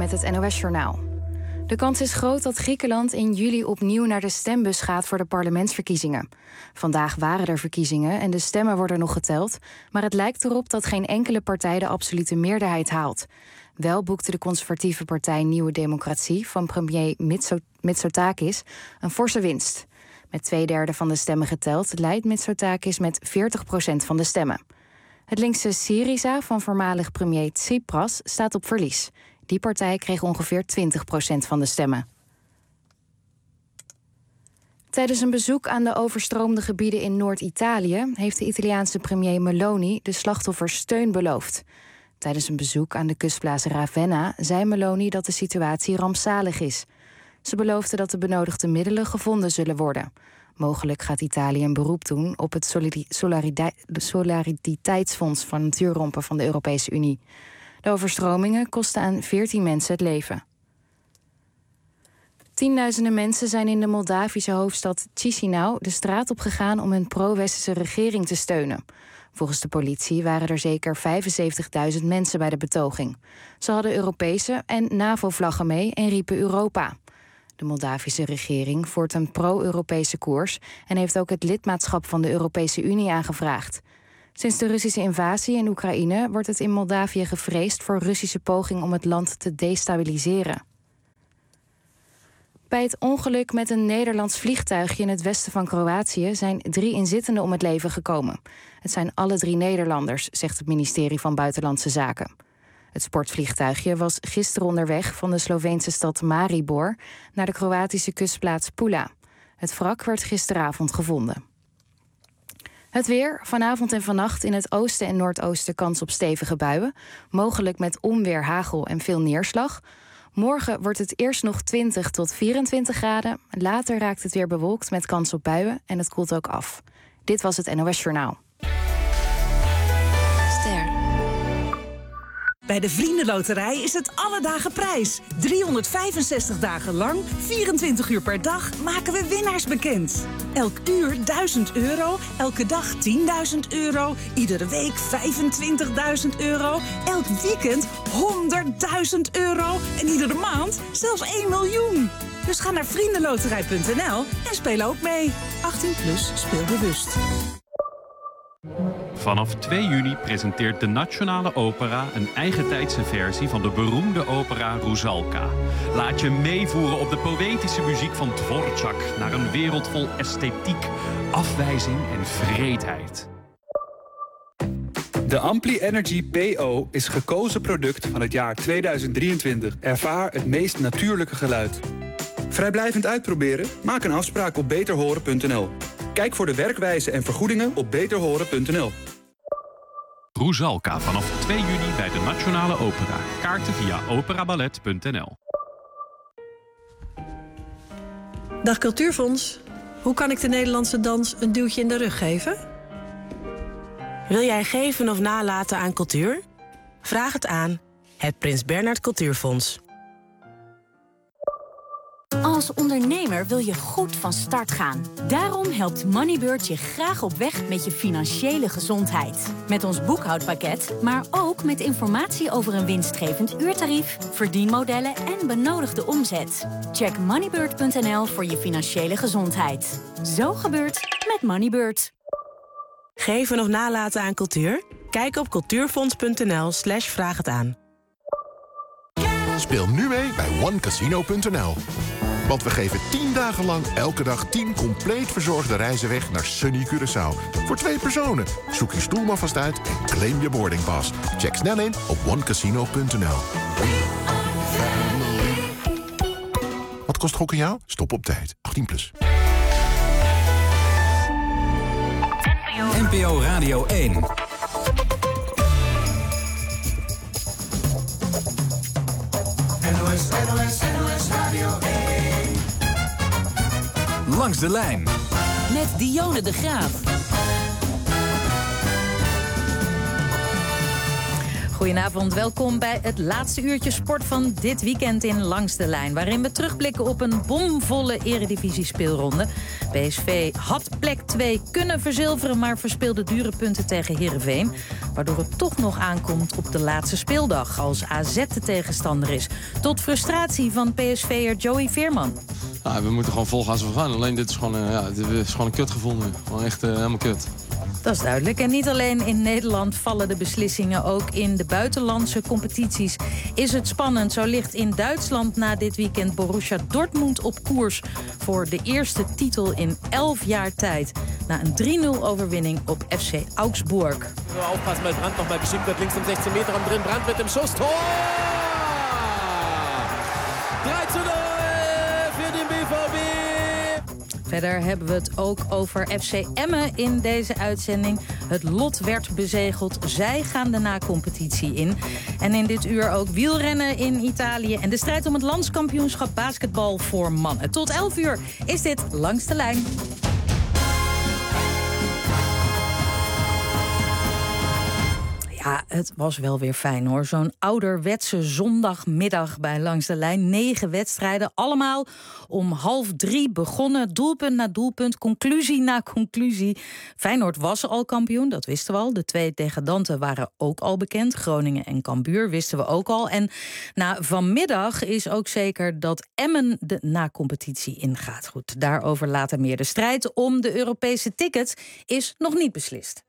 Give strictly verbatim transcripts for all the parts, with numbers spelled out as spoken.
met het N O S-journaal. De kans is groot dat Griekenland in juli opnieuw naar de stembus gaat voor de parlementsverkiezingen. Vandaag waren er verkiezingen en de stemmen worden nog geteld, maar het lijkt erop dat geen enkele partij de absolute meerderheid haalt. Wel boekte de conservatieve partij Nieuwe Democratie van premier Mitsotakis een forse winst. Met twee derde van de stemmen geteld leidt Mitsotakis met veertig procent van de stemmen. Het linkse Syriza van voormalig premier Tsipras staat op verlies. Die partij kreeg ongeveer twintig procent van de stemmen. Tijdens een bezoek aan de overstroomde gebieden in Noord-Italië heeft de Italiaanse premier Meloni de slachtoffers steun beloofd. Tijdens een bezoek aan de kustplaats Ravenna zei Meloni dat de situatie rampzalig is. Ze beloofde dat de benodigde middelen gevonden zullen worden. Mogelijk gaat Italië een beroep doen op het Solidariteitsfonds van Natuurrampen van de Europese Unie. De overstromingen kosten aan veertien mensen het leven. Tienduizenden mensen zijn in de Moldavische hoofdstad Chisinau de straat op gegaan om hun pro-westerse regering te steunen. Volgens de politie waren er zeker vijfenzeventigduizend mensen bij de betoging. Ze hadden Europese en NAVO-vlaggen mee en riepen Europa. De Moldavische regering voert een pro-Europese koers en heeft ook het lidmaatschap van de Europese Unie aangevraagd. Sinds de Russische invasie in Oekraïne wordt het in Moldavië gevreesd voor Russische poging om het land te destabiliseren. Bij het ongeluk met een Nederlands vliegtuigje in het westen van Kroatië zijn drie inzittenden om het leven gekomen. Het zijn alle drie Nederlanders, zegt het ministerie van Buitenlandse Zaken. Het sportvliegtuigje was gisteren onderweg van de Sloveense stad Maribor naar de Kroatische kustplaats Pula. Het wrak werd gisteravond gevonden. Het weer, vanavond en vannacht in het oosten en noordoosten kans op stevige buien. Mogelijk met onweer, hagel en veel neerslag. Morgen wordt het eerst nog twintig tot vierentwintig graden. Later raakt het weer bewolkt met kans op buien en het koelt ook af. Dit was het N O S-journaal. Ster. Bij de Vriendenloterij is het alle dagen prijs. driehonderdvijfenzestig dagen lang, vierentwintig uur per dag, maken we winnaars bekend. Elk uur duizend euro, elke dag tienduizend euro, iedere week vijfentwintigduizend euro, elk weekend honderdduizend euro en iedere maand zelfs één miljoen. Dus ga naar vriendenloterij punt n l en speel ook mee. achttien plus, speel bewust. Vanaf twee juni presenteert de Nationale Opera een eigentijdse versie van de beroemde opera Rusalka. Laat je meevoeren op de poëtische muziek van Dvorak naar een wereld vol esthetiek, afwijzing en wreedheid. De Ampli Energy P O is gekozen product van het jaar tweeduizend drieëntwintig. Ervaar het meest natuurlijke geluid. Vrijblijvend uitproberen? Maak een afspraak op beter horen punt n l. Kijk voor de werkwijze en vergoedingen op beter horen punt n l. Rusalka vanaf twee juni bij de Nationale Opera. Kaarten via operaballet punt n l. Dag Cultuurfonds. Hoe kan ik de Nederlandse dans een duwtje in de rug geven? Wil jij geven of nalaten aan cultuur? Vraag het aan het Prins Bernhard Cultuurfonds. Als ondernemer wil je goed van start gaan. Daarom helpt Moneybird je graag op weg met je financiële gezondheid. Met ons boekhoudpakket, maar ook met informatie over een winstgevend uurtarief, verdienmodellen en benodigde omzet. Check moneybird punt n l voor je financiële gezondheid. Zo gebeurt met Moneybird. Geven of nalaten aan cultuur? Kijk op cultuurfonds punt n l slash vraag het aan. Speel nu mee bij one casino punt n l. Want we geven tien dagen lang elke dag tien compleet verzorgde reizen weg naar sunny Curaçao. Voor twee personen. Zoek je stoel maar vast uit en claim je boardingpass. Check snel in op one casino punt n l. Wat kost gokken jou? Stop op tijd. achttien plus. N P O Radio één. N O S, N O S, N O S Radio één. Langs de lijn. Met Dionne de Graaf. Goedenavond, welkom bij het laatste uurtje sport van dit weekend in Langs de Lijn, waarin we terugblikken op een bomvolle eredivisie-speelronde. P S V had plek twee kunnen verzilveren, maar verspeelde dure punten tegen Heerenveen, waardoor het toch nog aankomt op de laatste speeldag, als A Z de tegenstander is. Tot frustratie van P S V'er Joey Veerman. Nou, we moeten gewoon volgas gaan. Alleen dit is gewoon, uh, ja, dit is gewoon een kut gevonden. Gewoon echt uh, helemaal kut. Dat is duidelijk. En niet alleen in Nederland vallen de beslissingen. Ook in de buitenlandse competities is het spannend. Zo ligt in Duitsland na dit weekend Borussia Dortmund op koers voor de eerste titel in elf jaar tijd. Na een drie nul overwinning op F C Augsburg. Aufpassen, weil Brandt noch mal geschickt wird. Links im zestien meter am drin. Brandt mit dem Schuss. Tor! drei zu nul voor de B V B. Verder hebben we het ook over F C Emmen in deze uitzending. Het lot werd bezegeld. Zij gaan de na-competitie in. En in dit uur ook wielrennen in Italië. En de strijd om het landskampioenschap basketbal voor mannen. Tot elf uur is dit Langs de Lijn. Ja, het was wel weer fijn hoor. Zo'n ouderwetse zondagmiddag bij Langs de Lijn. Negen wedstrijden, allemaal om half drie begonnen. Doelpunt na doelpunt, conclusie na conclusie. Feyenoord was al kampioen, dat wisten we al. De twee degradanten waren ook al bekend. Groningen en Cambuur wisten we ook al. En na vanmiddag is ook zeker dat Emmen de na-competitie ingaat. Goed, daarover later meer. De strijd om de Europese tickets is nog niet beslist.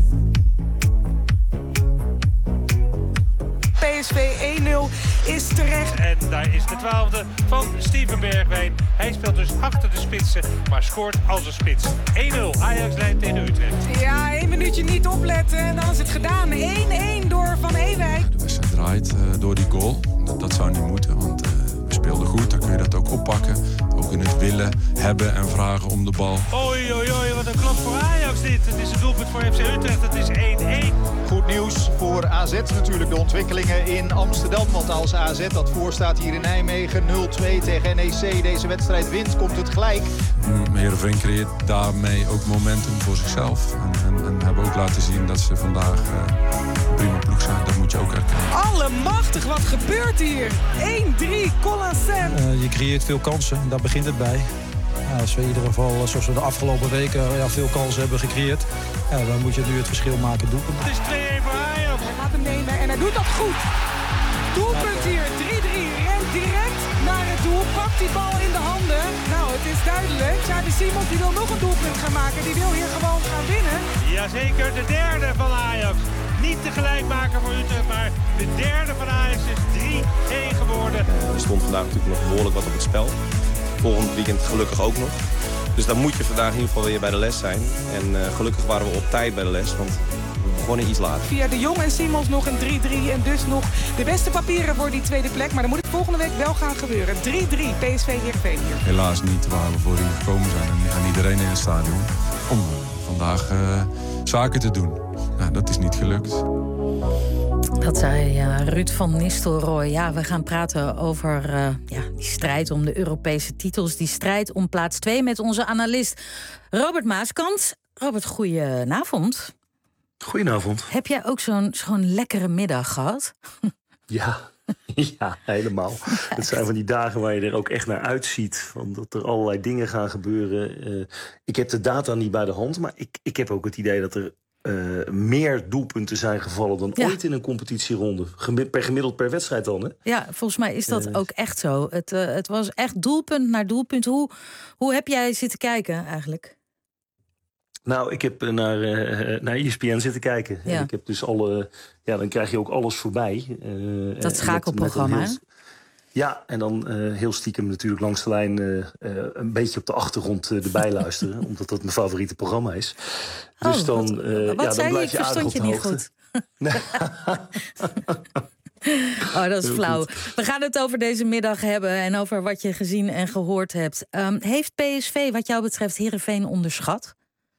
P S V één nul is terecht. En daar is de twaalfde van Steven Bergwijn. Hij speelt dus achter de spitsen, maar scoort als een spits. één nul, Ajax leidt tegen Utrecht. Ja, één minuutje niet opletten en dan is het gedaan. één één door Van Ewijk. De wedstrijd draait uh, door die goal. Dat, dat zou niet moeten, want uh, we speelden goed. Dan kun je dat ook oppakken. Ook in het willen, hebben en vragen om de bal. Oei, oei, oei, wat een klap voor Ajax dit. Het is een doelpunt voor F C Utrecht, het is één één. Goed nieuws voor A Z natuurlijk, de ontwikkelingen in Amsterdam. Want als A Z dat voorstaat hier in Nijmegen nul twee tegen N E C deze wedstrijd wint, komt het gelijk. Heerenveen creëert daarmee ook momentum voor zichzelf. En, en, en hebben ook laten zien dat ze vandaag uh, een prima ploeg zijn. Dat moet je ook herkennen. Allemachtig, wat gebeurt hier? één drie, Colasen. Uh, je creëert veel kansen, daar begint het bij. Ja, als we in ieder geval, zoals we de afgelopen weken ja, veel kansen hebben gecreëerd, ja, dan moet je nu het verschil maken doelpunt. Het is twee één voor Ajax. Hij gaat hem nemen en hij doet dat goed. Doelpunt hier, drie drie, rent direct naar het doel, pakt die bal in de handen. Nou, het is duidelijk. Xavi Simons die wil nog een doelpunt gaan maken, die wil hier gewoon gaan winnen. Jazeker, de derde van Ajax. Niet de gelijkmaker voor Utrecht, maar de derde van Ajax is drie één geworden. Er stond vandaag natuurlijk nog behoorlijk wat op het spel. Volgend weekend gelukkig ook nog. Dus dan moet je vandaag in ieder geval weer bij de les zijn. En uh, gelukkig waren we op tijd bij de les, want we begonnen iets later. Via de Jong en Simons nog een drie drie en dus nog de beste papieren voor die tweede plek. Maar dan moet het volgende week wel gaan gebeuren. drie drie, P S V Heerenveen hier. Helaas niet waar we voor hier gekomen zijn en, en iedereen in het stadion. Om uh, vandaag uh, zaken te doen. Nou, dat is niet gelukt. Dat zei uh, Ruud van Nistelrooy. Ja, we gaan praten over uh, ja, die strijd om de Europese titels. Die strijd om plaats twee met onze analist Robert Maaskant. Robert, goedenavond. Goedenavond. Heb jij ook zo'n zo'n lekkere middag gehad? Ja, ja, helemaal. Het zijn van die dagen waar je er ook echt naar uitziet. Dat er allerlei dingen gaan gebeuren. Uh, ik heb de data niet bij de hand, maar ik, ik heb ook het idee dat er Uh, meer doelpunten zijn gevallen dan ja. ooit in een competitieronde. Gemi- per gemiddeld per wedstrijd dan, hè? Ja, volgens mij is dat uh, ook echt zo. Het, uh, het was echt doelpunt naar doelpunt. Hoe, hoe heb jij zitten kijken eigenlijk? Nou, ik heb naar, uh, naar E S P N zitten kijken. Ja. En ik heb dus alle... Ja, dan krijg je ook alles voorbij. Uh, dat schakelprogramma, hè? Ja, en dan uh, heel stiekem natuurlijk langs de lijn uh, uh, een beetje op de achtergrond uh, erbij luisteren. Omdat dat mijn favoriete programma is. Dus oh, dan, uh, wat, wat ja, dan blijf je, je aardig op de niet hoogte. Oh, dat is heel flauw. Goed. We gaan het over deze middag hebben en over wat je gezien en gehoord hebt. Um, heeft P S V wat jou betreft Heerenveen onderschat?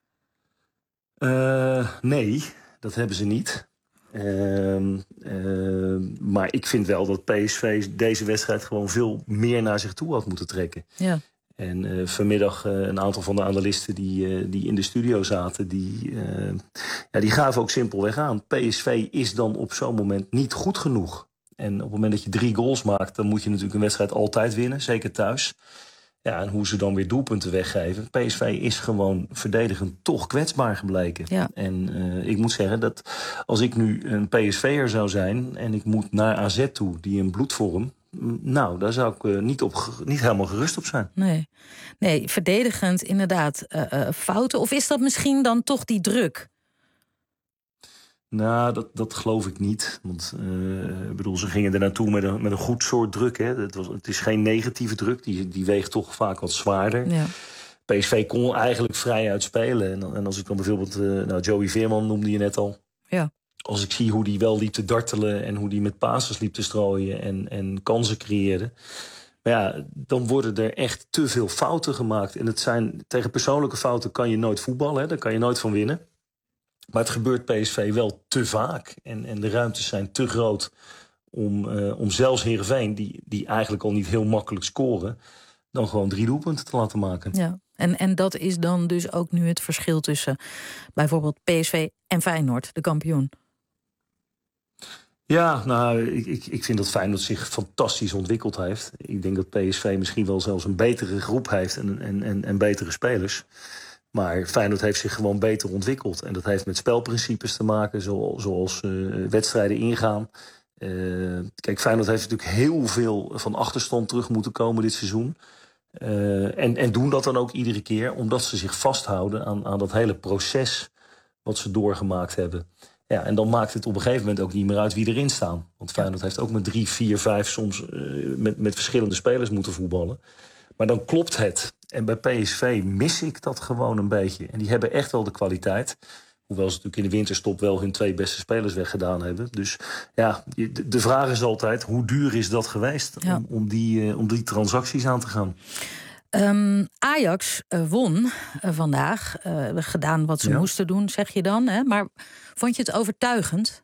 Uh, nee, dat hebben ze niet. Uh, uh, maar ik vind wel dat P S V deze wedstrijd gewoon veel meer naar zich toe had moeten trekken. Ja. En uh, vanmiddag uh, een aantal van de analisten die, uh, die in de studio zaten... Die, uh, ja, die gaven ook simpelweg aan. P S V is dan op zo'n moment niet goed genoeg. En op het moment dat je drie goals maakt... dan moet je natuurlijk een wedstrijd altijd winnen, zeker thuis. Ja, en hoe ze dan weer doelpunten weggeven. P S V is gewoon verdedigend toch kwetsbaar gebleken. Ja. En uh, ik moet zeggen dat als ik nu een P S V'er zou zijn... en ik moet naar A Z toe, die een bloedvorm... nou, daar zou ik uh, niet, op, niet helemaal gerust op zijn. Nee, nee verdedigend inderdaad uh, uh, fouten. Of is dat misschien dan toch die druk? Nou, dat, dat geloof ik niet. Want uh, ik bedoel, ze gingen er naartoe met een, met een goed soort druk. Hè. Het, was, het is geen negatieve druk, die, die weegt toch vaak wat zwaarder. Ja. P S V kon eigenlijk vrij uitspelen. En, en als ik dan bijvoorbeeld, uh, nou, Joey Veerman noemde je net al. Ja. Als ik zie hoe die wel liep te dartelen en hoe die met passes liep te strooien en, en kansen creëerde. Maar ja, dan worden er echt te veel fouten gemaakt. En het zijn, tegen persoonlijke fouten kan je nooit voetballen, hè. Daar kan je nooit van winnen. Maar het gebeurt P S V wel te vaak. En, en de ruimtes zijn te groot om, uh, om zelfs Heerenveen, die, die eigenlijk al niet heel makkelijk scoren, dan gewoon drie doelpunten te laten maken. Ja. En, en dat is dan dus ook nu het verschil tussen bijvoorbeeld P S V en Feyenoord, de kampioen. Ja, nou, ik, ik, ik vind dat Feyenoord zich fantastisch ontwikkeld heeft. Ik denk dat P S V misschien wel zelfs een betere groep heeft en, en, en, en betere spelers. Maar Feyenoord heeft zich gewoon beter ontwikkeld. En dat heeft met spelprincipes te maken, zoals, zoals uh, wedstrijden ingaan. Uh, kijk, Feyenoord heeft natuurlijk heel veel van achterstand terug moeten komen dit seizoen. Uh, en, en doen dat dan ook iedere keer, omdat ze zich vasthouden aan, aan dat hele proces wat ze doorgemaakt hebben. Ja, en dan maakt het op een gegeven moment ook niet meer uit wie erin staan. Want Feyenoord heeft ook met drie, vier, vijf soms uh, met, met verschillende spelers moeten voetballen. Maar dan klopt het. En bij P S V mis ik dat gewoon een beetje. En die hebben echt wel de kwaliteit. Hoewel ze natuurlijk in de winterstop wel hun twee beste spelers weggedaan hebben. Dus ja, de vraag is altijd, hoe duur is dat geweest ja. om, om, die, uh, om die transacties aan te gaan? Um, Ajax uh, won uh, vandaag. Uh, hebben gedaan wat ze ja. moesten doen, zeg je dan. Hè? Maar vond je het overtuigend?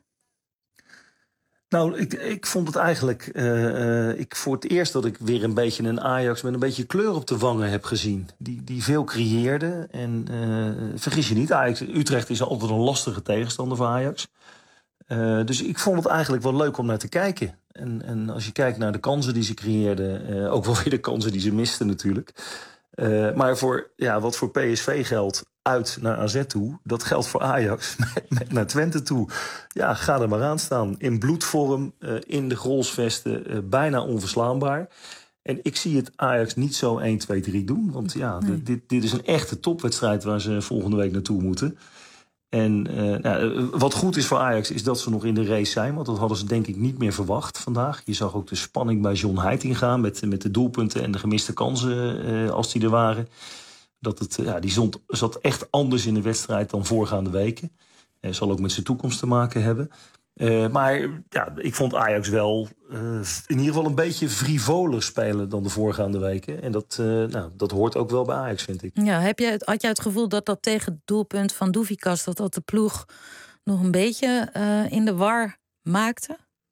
Nou, ik, ik vond het eigenlijk... Uh, uh, ik voor het eerst dat ik weer een beetje een Ajax met een beetje kleur op de wangen heb gezien. Die, die veel creëerde. En uh, vergis je niet, Ajax, Utrecht is altijd een lastige tegenstander voor Ajax. Uh, dus ik vond het eigenlijk wel leuk om naar te kijken. En, en als je kijkt naar de kansen die ze creëerden, uh, ook wel weer de kansen die ze misten natuurlijk. Uh, maar voor, ja, wat voor P S V geldt uit naar A Z toe, dat geldt voor Ajax met, met naar Twente toe. Ja, ga er maar aan staan. In bloedvorm, uh, in de grolsvesten, uh, bijna onverslaanbaar. En ik zie het Ajax niet zo één, twee, drie doen. Want ja, nee. dit, dit is een echte topwedstrijd waar ze volgende week naartoe moeten. En uh, nou, wat goed is voor Ajax is dat ze nog in de race zijn. Want dat hadden ze denk ik niet meer verwacht vandaag. Je zag ook de spanning bij John Heitinga met, met de doelpunten en de gemiste kansen uh, als die er waren. Dat het, ja, die zond, zat echt anders in de wedstrijd dan voorgaande weken. Uh, zal ook met zijn toekomst te maken hebben. Uh, maar ja, ik vond Ajax wel uh, in ieder geval een beetje frivoler spelen dan de voorgaande weken. En dat, uh, nou, dat hoort ook wel bij Ajax, vind ik. Ja, heb je, had jij het gevoel dat dat tegen het doelpunt van Douvikas, dat dat de ploeg nog een beetje uh, in de war maakte?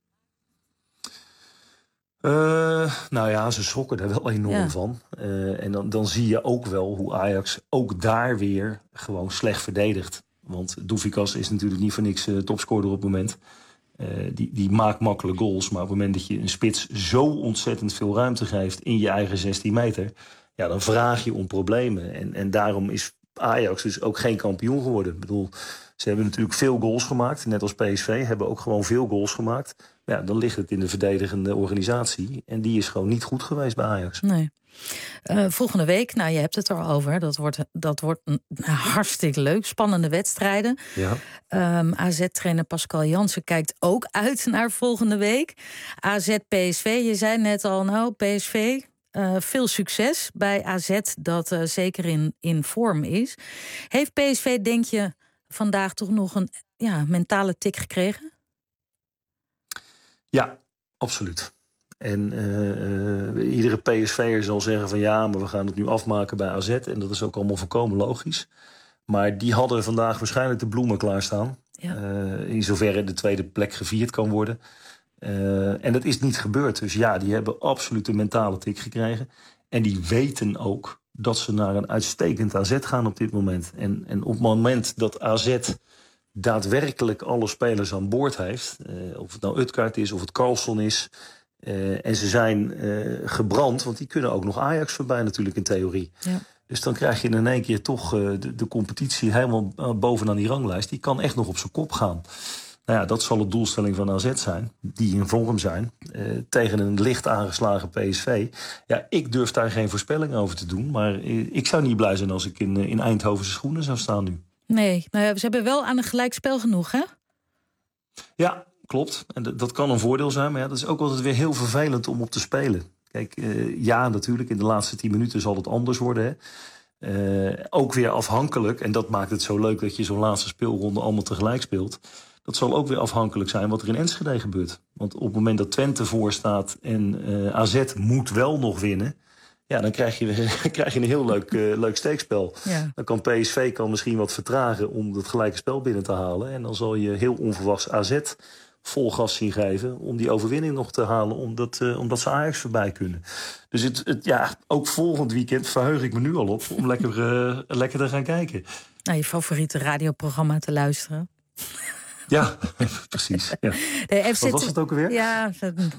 Uh, nou ja, ze schrokken er wel enorm ja. van. Uh, en dan, dan zie je ook wel hoe Ajax ook daar weer gewoon slecht verdedigt. Want Douvikas is natuurlijk niet voor niks uh, topscorer op het moment. Uh, die, die maakt makkelijk goals. Maar op het moment dat je een spits zo ontzettend veel ruimte geeft in je eigen zestien meter... ja, dan vraag je om problemen. En, en daarom is Ajax dus ook geen kampioen geworden. Ik bedoel, ze hebben natuurlijk veel goals gemaakt. Net als P S V hebben ook gewoon veel goals gemaakt. Ja, dan ligt het in de verdedigende organisatie. En die is gewoon niet goed geweest bij Ajax. Nee. Uh, volgende week, nou je hebt het er al over, dat wordt, dat wordt een, nou, hartstikke leuk. Spannende wedstrijden. Ja. Um, A Z-trainer Pascal Jansen kijkt ook uit naar volgende week. A Z P S V, je zei net al, nou P S V, uh, veel succes bij A Z dat uh, zeker in, in vorm is. Heeft P S V, denk je, vandaag toch nog een ja, mentale tik gekregen? Ja, absoluut. En uh, uh, iedere P S V'er zal zeggen van ja, maar we gaan het nu afmaken bij A Z. En dat is ook allemaal volkomen logisch. Maar die hadden vandaag waarschijnlijk de bloemen klaarstaan. Ja. Uh, in zoverre de tweede plek gevierd kan worden. Uh, en dat is niet gebeurd. Dus ja, die hebben absoluut een mentale tik gekregen. En die weten ook dat ze naar een uitstekend A Z gaan op dit moment. En, en op het moment dat A Z daadwerkelijk alle spelers aan boord heeft, Uh, of het nou Utrecht is of het Carlson is, Uh, en ze zijn uh, gebrand, want die kunnen ook nog Ajax voorbij natuurlijk in theorie. Ja. Dus dan krijg je in één keer toch uh, de, de competitie helemaal uh, bovenaan die ranglijst. Die kan echt nog op zijn kop gaan. Nou ja, dat zal de doelstelling van A Z zijn, die in vorm zijn, uh, tegen een licht aangeslagen P S V. Ja, ik durf daar geen voorspelling over te doen, maar uh, ik zou niet blij zijn als ik in, uh, in Eindhovense schoenen zou staan nu. Nee, nou ja, ze hebben wel aan een gelijkspel genoeg, hè? Ja, klopt. En d- dat kan een voordeel zijn, maar ja, dat is ook altijd weer heel vervelend om op te spelen. Kijk, uh, ja, natuurlijk, in de laatste tien minuten zal het anders worden, hè. Uh, ook weer afhankelijk, en dat maakt het zo leuk dat je zo'n laatste speelronde allemaal tegelijk speelt. Dat zal ook weer afhankelijk zijn wat er in Enschede gebeurt. Want op het moment dat Twente voor staat en uh, A Z moet wel nog winnen, ja, dan krijg je, krijg je een heel leuk, uh, leuk steekspel. Ja. Dan kan P S V kan misschien wat vertragen om het gelijke spel binnen te halen. En dan zal je heel onverwachts A Z vol gas zien geven om die overwinning nog te halen, omdat, uh, omdat ze Ajax voorbij kunnen. Dus het, het, ja, ook volgend weekend verheug ik me nu al op om lekker, uh, lekker te gaan kijken. Nou, je favoriete radioprogramma te luisteren. Ja, precies. Ja. De F C Wat was het ook alweer? Ja,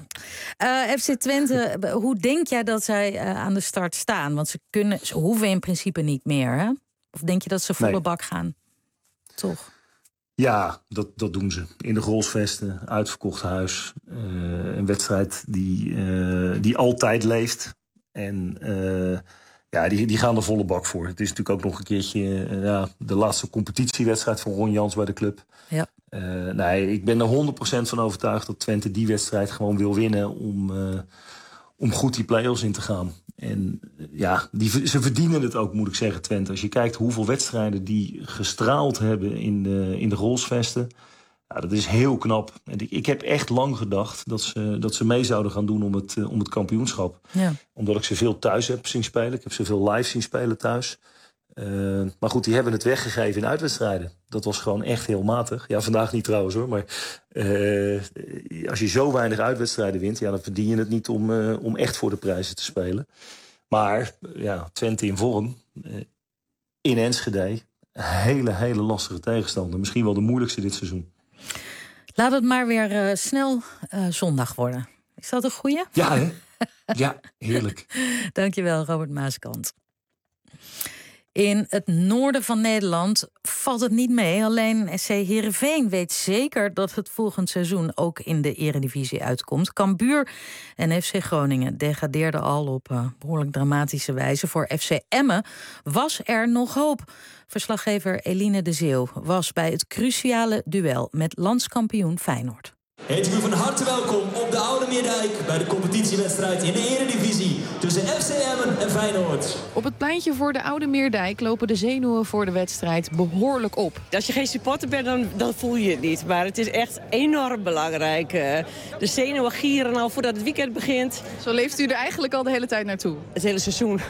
uh, F C Twente, hoe denk jij dat zij uh, aan de start staan? Want ze, kunnen, ze hoeven in principe niet meer, hè? Of denk je dat ze volle nee. bak gaan? Toch? Ja, dat, dat doen ze. In de Grolsvesten, uitverkocht huis. Uh, een wedstrijd die, uh, die altijd leeft. En uh, ja, die, die gaan er volle bak voor. Het is natuurlijk ook nog een keertje uh, ja, de laatste competitiewedstrijd van Ron Jans bij de club. Ja. Uh, nee, ik ben er honderd procent van overtuigd dat Twente die wedstrijd gewoon wil winnen om, uh, om goed die play-offs in te gaan. En uh, ja, die, ze verdienen het ook, moet ik zeggen, Twente. Als je kijkt hoeveel wedstrijden die gestraald hebben in de, in de Grolsvesten, ja, dat is heel knap. En ik, ik heb echt lang gedacht dat ze, dat ze mee zouden gaan doen om het, uh, om het kampioenschap. Ja. Omdat ik ze veel thuis heb zien spelen. Ik heb ze veel live zien spelen thuis. Uh, maar goed, die hebben het weggegeven in uitwedstrijden. Dat was gewoon echt heel matig. Ja, vandaag niet trouwens hoor. Maar uh, als je zo weinig uitwedstrijden wint, ja, dan verdien je het niet om, uh, om echt voor de prijzen te spelen. Maar ja, Twente in vorm. Uh, in Enschede. Hele, hele lastige tegenstander. Misschien wel de moeilijkste dit seizoen. Laat het maar weer uh, snel uh, zondag worden. Is dat een goeie? Ja, hè? Ja, heerlijk. Dankjewel, Robert Maaskant. In het noorden van Nederland valt het niet mee. Alleen S C Heerenveen weet zeker dat het volgend seizoen ook in de Eredivisie uitkomt. Cambuur en F C Groningen degradeerden al op uh, behoorlijk dramatische wijze. Voor F C Emmen was er nog hoop. Verslaggever Eline de Zeeuw was bij het cruciale duel met landskampioen Feyenoord. Heet ik u van harte welkom op de Oude Meerdijk bij de competitiewedstrijd in de Eredivisie tussen F C Emmen en Feyenoord. Op het pleintje voor de Oude Meerdijk lopen de zenuwen voor de wedstrijd behoorlijk op. Als je geen supporter bent, dan, dan voel je het niet. Maar het is echt enorm belangrijk. De zenuwen gieren al voordat het weekend begint. Zo leeft u er eigenlijk al de hele tijd naartoe? Het hele seizoen.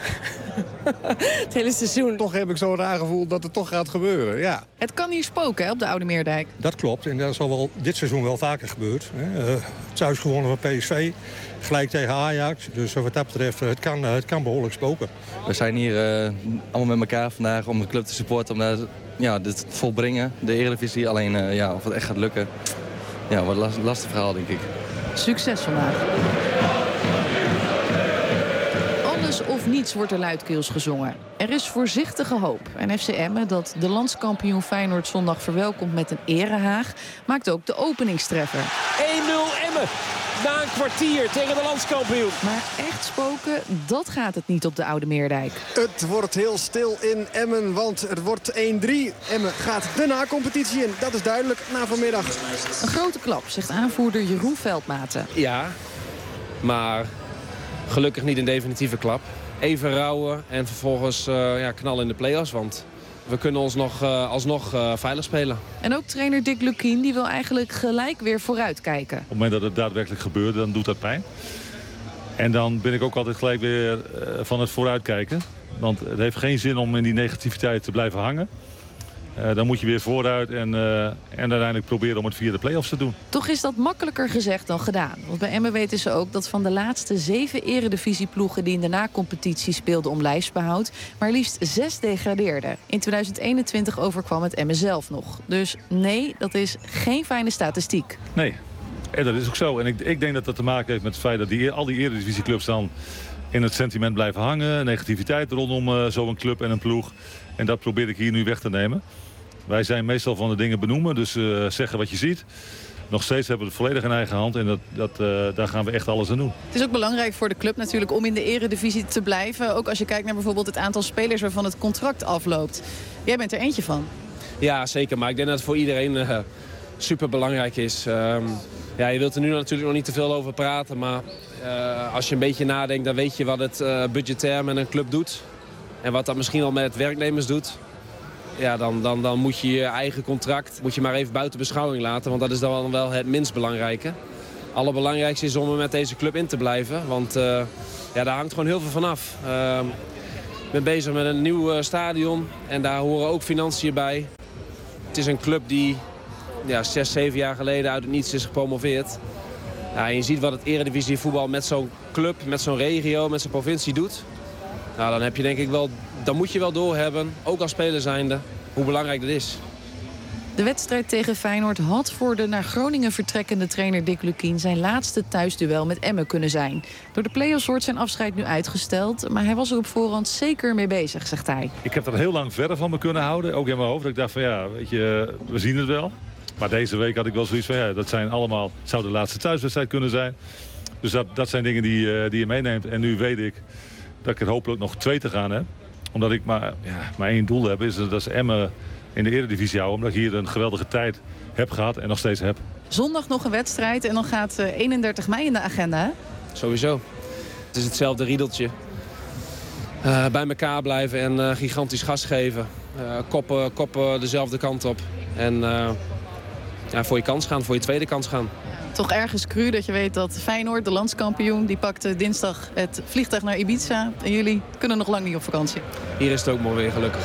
Het hele seizoen. Toch heb ik zo'n raar gevoel dat het toch gaat gebeuren, ja. Het kan hier spoken, hè, op de Oude Meerdijk. Dat klopt, en dat is al wel dit seizoen wel vaker gebeurd. Hè. Uh, thuis gewonnen van P S V, gelijk tegen Ajax. Dus wat dat betreft, het kan, het kan behoorlijk spoken. We zijn hier uh, allemaal met elkaar vandaag om de club te supporten. Om uh, ja, dit te volbrengen, de Eredivisie. Alleen uh, ja, of het echt gaat lukken, ja, wat last, lastig verhaal, denk ik. Succes vandaag. Alles of niets wordt er luidkeels gezongen. Er is voorzichtige hoop. En F C Emmen, dat de landskampioen Feyenoord zondag verwelkomt met een erehaag, maakt ook de openingstreffer. één nul Emmen. Na een kwartier tegen de landskampioen. Maar echt spoken, dat gaat het niet op de Oude Meerdijk. Het wordt heel stil in Emmen, want het wordt één drie. Emmen gaat de na-competitie in, dat is duidelijk, na vanmiddag. Een grote klap, zegt aanvoerder Jeroen Veldmaten. Ja, maar gelukkig niet een definitieve klap. Even rouwen en vervolgens uh, ja, knallen in de play-offs, want we kunnen ons nog, uh, alsnog uh, veilig spelen. En ook trainer Dick Lukkien, die wil eigenlijk gelijk weer vooruitkijken. Op het moment dat het daadwerkelijk gebeurt, dan doet dat pijn. En dan ben ik ook altijd gelijk weer uh, van het vooruitkijken. Want het heeft geen zin om in die negativiteit te blijven hangen. Uh, dan moet je weer vooruit en, uh, en uiteindelijk proberen om het via de play-offs te doen. Toch is dat makkelijker gezegd dan gedaan. Want bij Emmen weten ze ook dat van de laatste zeven eredivisieploegen die in de na-competitie speelden om lijfsbehoud, maar liefst zes degradeerden. In tweeduizend eenentwintig overkwam het Emmen zelf nog. Dus nee, dat is geen fijne statistiek. Nee, en dat is ook zo. En ik, ik denk dat dat te maken heeft met het feit dat die, al die eredivisieclubs dan in het sentiment blijven hangen. Negativiteit rondom uh, zo'n club en een ploeg. En dat probeer ik hier nu weg te nemen. Wij zijn meestal van de dingen benoemen, dus uh, zeggen wat je ziet. Nog steeds hebben we het volledig in eigen hand en dat, dat, uh, daar gaan we echt alles aan doen. Het is ook belangrijk voor de club natuurlijk om in de eredivisie te blijven. Ook als je kijkt naar bijvoorbeeld het aantal spelers waarvan het contract afloopt. Jij bent er eentje van. Ja, zeker. Maar ik denk dat het voor iedereen uh, super belangrijk is. Um, ja, je wilt er nu natuurlijk nog niet te veel over praten. Maar uh, als je een beetje nadenkt, dan weet je wat het uh, budgetair met een club doet. En wat dat misschien al met werknemers doet. Ja, dan, dan, dan moet je je eigen contract moet je maar even buiten beschouwing laten. Want dat is dan wel het minst belangrijke. Het allerbelangrijkste is om er met deze club in te blijven. Want uh, ja, daar hangt gewoon heel veel van af. Uh, ik ben bezig met een nieuw uh, stadion. En daar horen ook financiën bij. Het is een club die ja, zes, zeven jaar geleden uit het niets is gepromoveerd. Ja, en je ziet wat het eredivisie voetbal met zo'n club, met zo'n regio, met zo'n provincie doet. Nou, dan heb je denk ik wel, dan moet je wel doorhebben, ook als speler zijnde, hoe belangrijk dat is. De wedstrijd tegen Feyenoord had voor de naar Groningen vertrekkende trainer Dick Lukien zijn laatste thuisduel met Emmen kunnen zijn. Door de play-offs wordt zijn afscheid nu uitgesteld, maar hij was er op voorhand zeker mee bezig, zegt hij. Ik heb dat heel lang verder van me kunnen houden, ook in mijn hoofd. Ik dacht van ja, weet je, we zien het wel. Maar deze week had ik wel zoiets van ja, dat zijn allemaal, zou de laatste thuiswedstrijd kunnen zijn. Dus dat, dat zijn dingen die, uh, die je meeneemt. En nu weet ik dat ik er hopelijk nog twee te gaan heb. Omdat ik maar, ja, maar één doel heb, is dat is Emmen in de eredivisie houden. Omdat ik hier een geweldige tijd heb gehad en nog steeds heb. Zondag nog een wedstrijd en dan gaat eenendertig mei in de agenda, hè? Sowieso. Het is hetzelfde riedeltje. Uh, bij elkaar blijven en uh, gigantisch gas geven. Uh, koppen, koppen dezelfde kant op. En uh, ja, voor je kans gaan, voor je tweede kans gaan. Toch ergens cru dat je weet dat Feyenoord, de landskampioen, die pakte dinsdag het vliegtuig naar Ibiza. En jullie kunnen nog lang niet op vakantie. Hier is het ook mooi weer, gelukkig.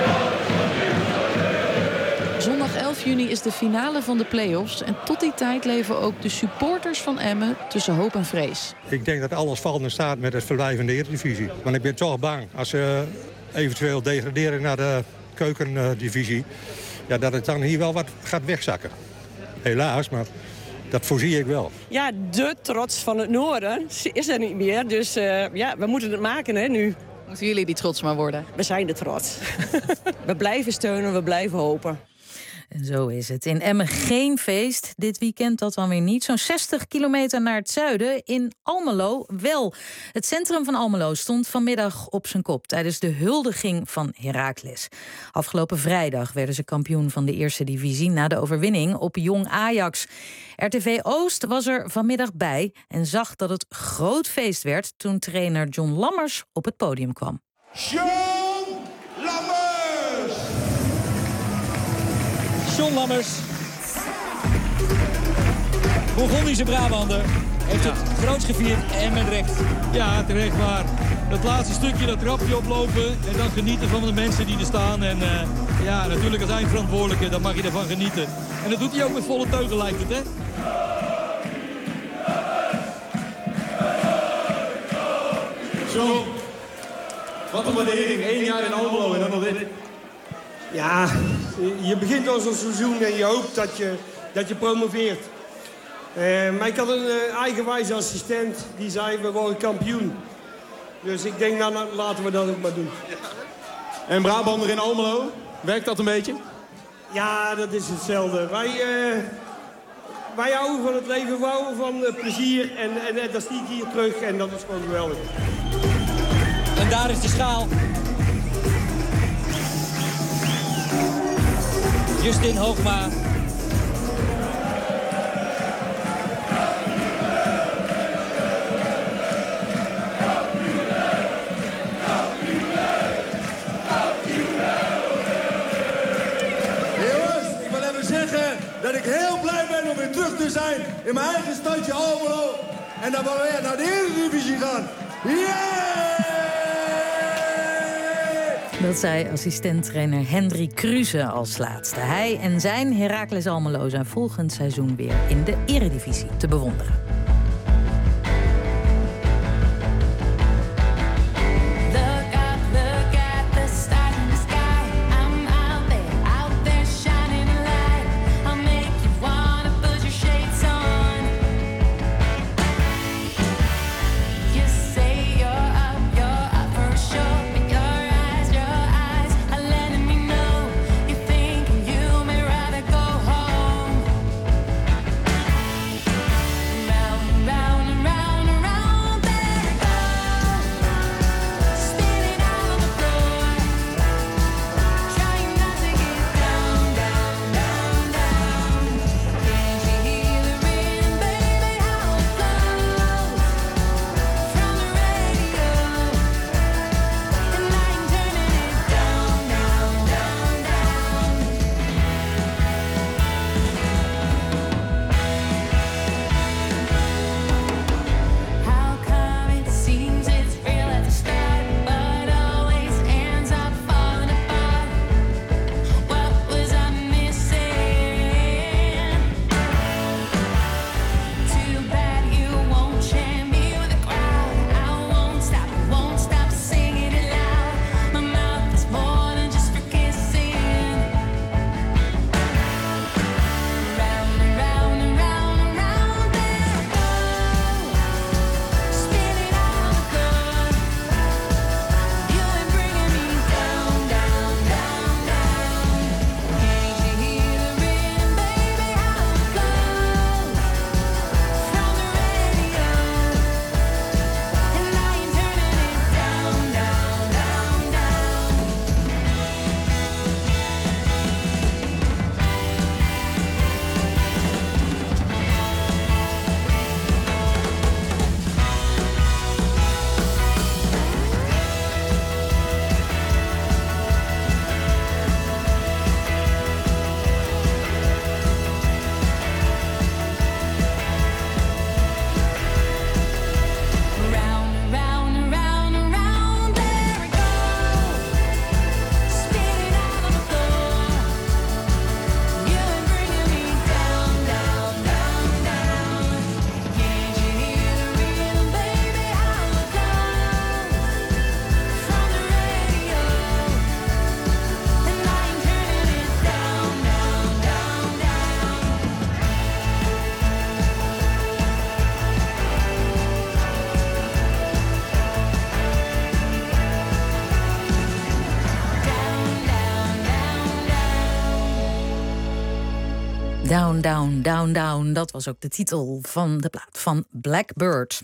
Zondag elf juni is de finale van de play-offs. En tot die tijd leven ook de supporters van Emmen tussen hoop en vrees. Ik denk dat alles valt en staat met het verblijf in de Eredivisie. Want ik ben toch bang als ze eventueel degraderen naar de keukendivisie, ja, dat het dan hier wel wat gaat wegzakken. Helaas, maar dat voorzie ik wel. Ja, de trots van het noorden is er niet meer. Dus uh, ja, we moeten het maken hè, nu. Moeten jullie die trots maar worden? We zijn de trots. We blijven steunen, we blijven hopen. En zo is het. In Emmen geen feest. Dit weekend dat dan weer niet. Zo'n zestig kilometer naar het zuiden. In Almelo wel. Het centrum van Almelo stond vanmiddag op zijn kop tijdens de huldiging van Heracles. Afgelopen vrijdag werden ze kampioen van de eerste divisie na de overwinning op Jong Ajax. R T V Oost was er vanmiddag bij en zag dat het groot feest werd toen trainer John Lammers op het podium kwam. John Lammers! John Lammers, Bourgondische Brabander, heeft het grootst gevierd en met recht. Ja, terecht, maar het laatste stukje, dat trapje oplopen en dan genieten van de mensen die er staan. En uh, ja, natuurlijk als eindverantwoordelijke, dan mag je ervan genieten. En dat doet hij ook met volle teugen, lijkt het, hè? John, wat een waardering. Eén jaar in Almelo en dan nog dit. Ja, je begint al zo'n seizoen en je hoopt dat je, dat je promoveert. Uh, maar ik had een uh, eigenwijze assistent die zei, we worden kampioen. Dus ik denk, nou, nou laten we dat ook maar doen. En Brabander in Almelo, werkt dat een beetje? Ja, dat is hetzelfde. Wij, uh, wij houden van het leven, we houden van uh, plezier. En, en, en dat zie ik hier terug en dat is gewoon geweldig. En daar is de schaal. Justin Hoogma. Dat ik heel blij ben om weer terug te zijn in mijn eigen stadje Almelo. En dat we weer naar de Eredivisie gaan. Yeah! Dat zei assistent-trainer Hendrik Kruse als laatste. Hij en zijn Heracles Almelo zijn volgend seizoen weer in de Eredivisie te bewonderen. Down, down, down, down. Dat was ook de titel van de plaat van Blackbird.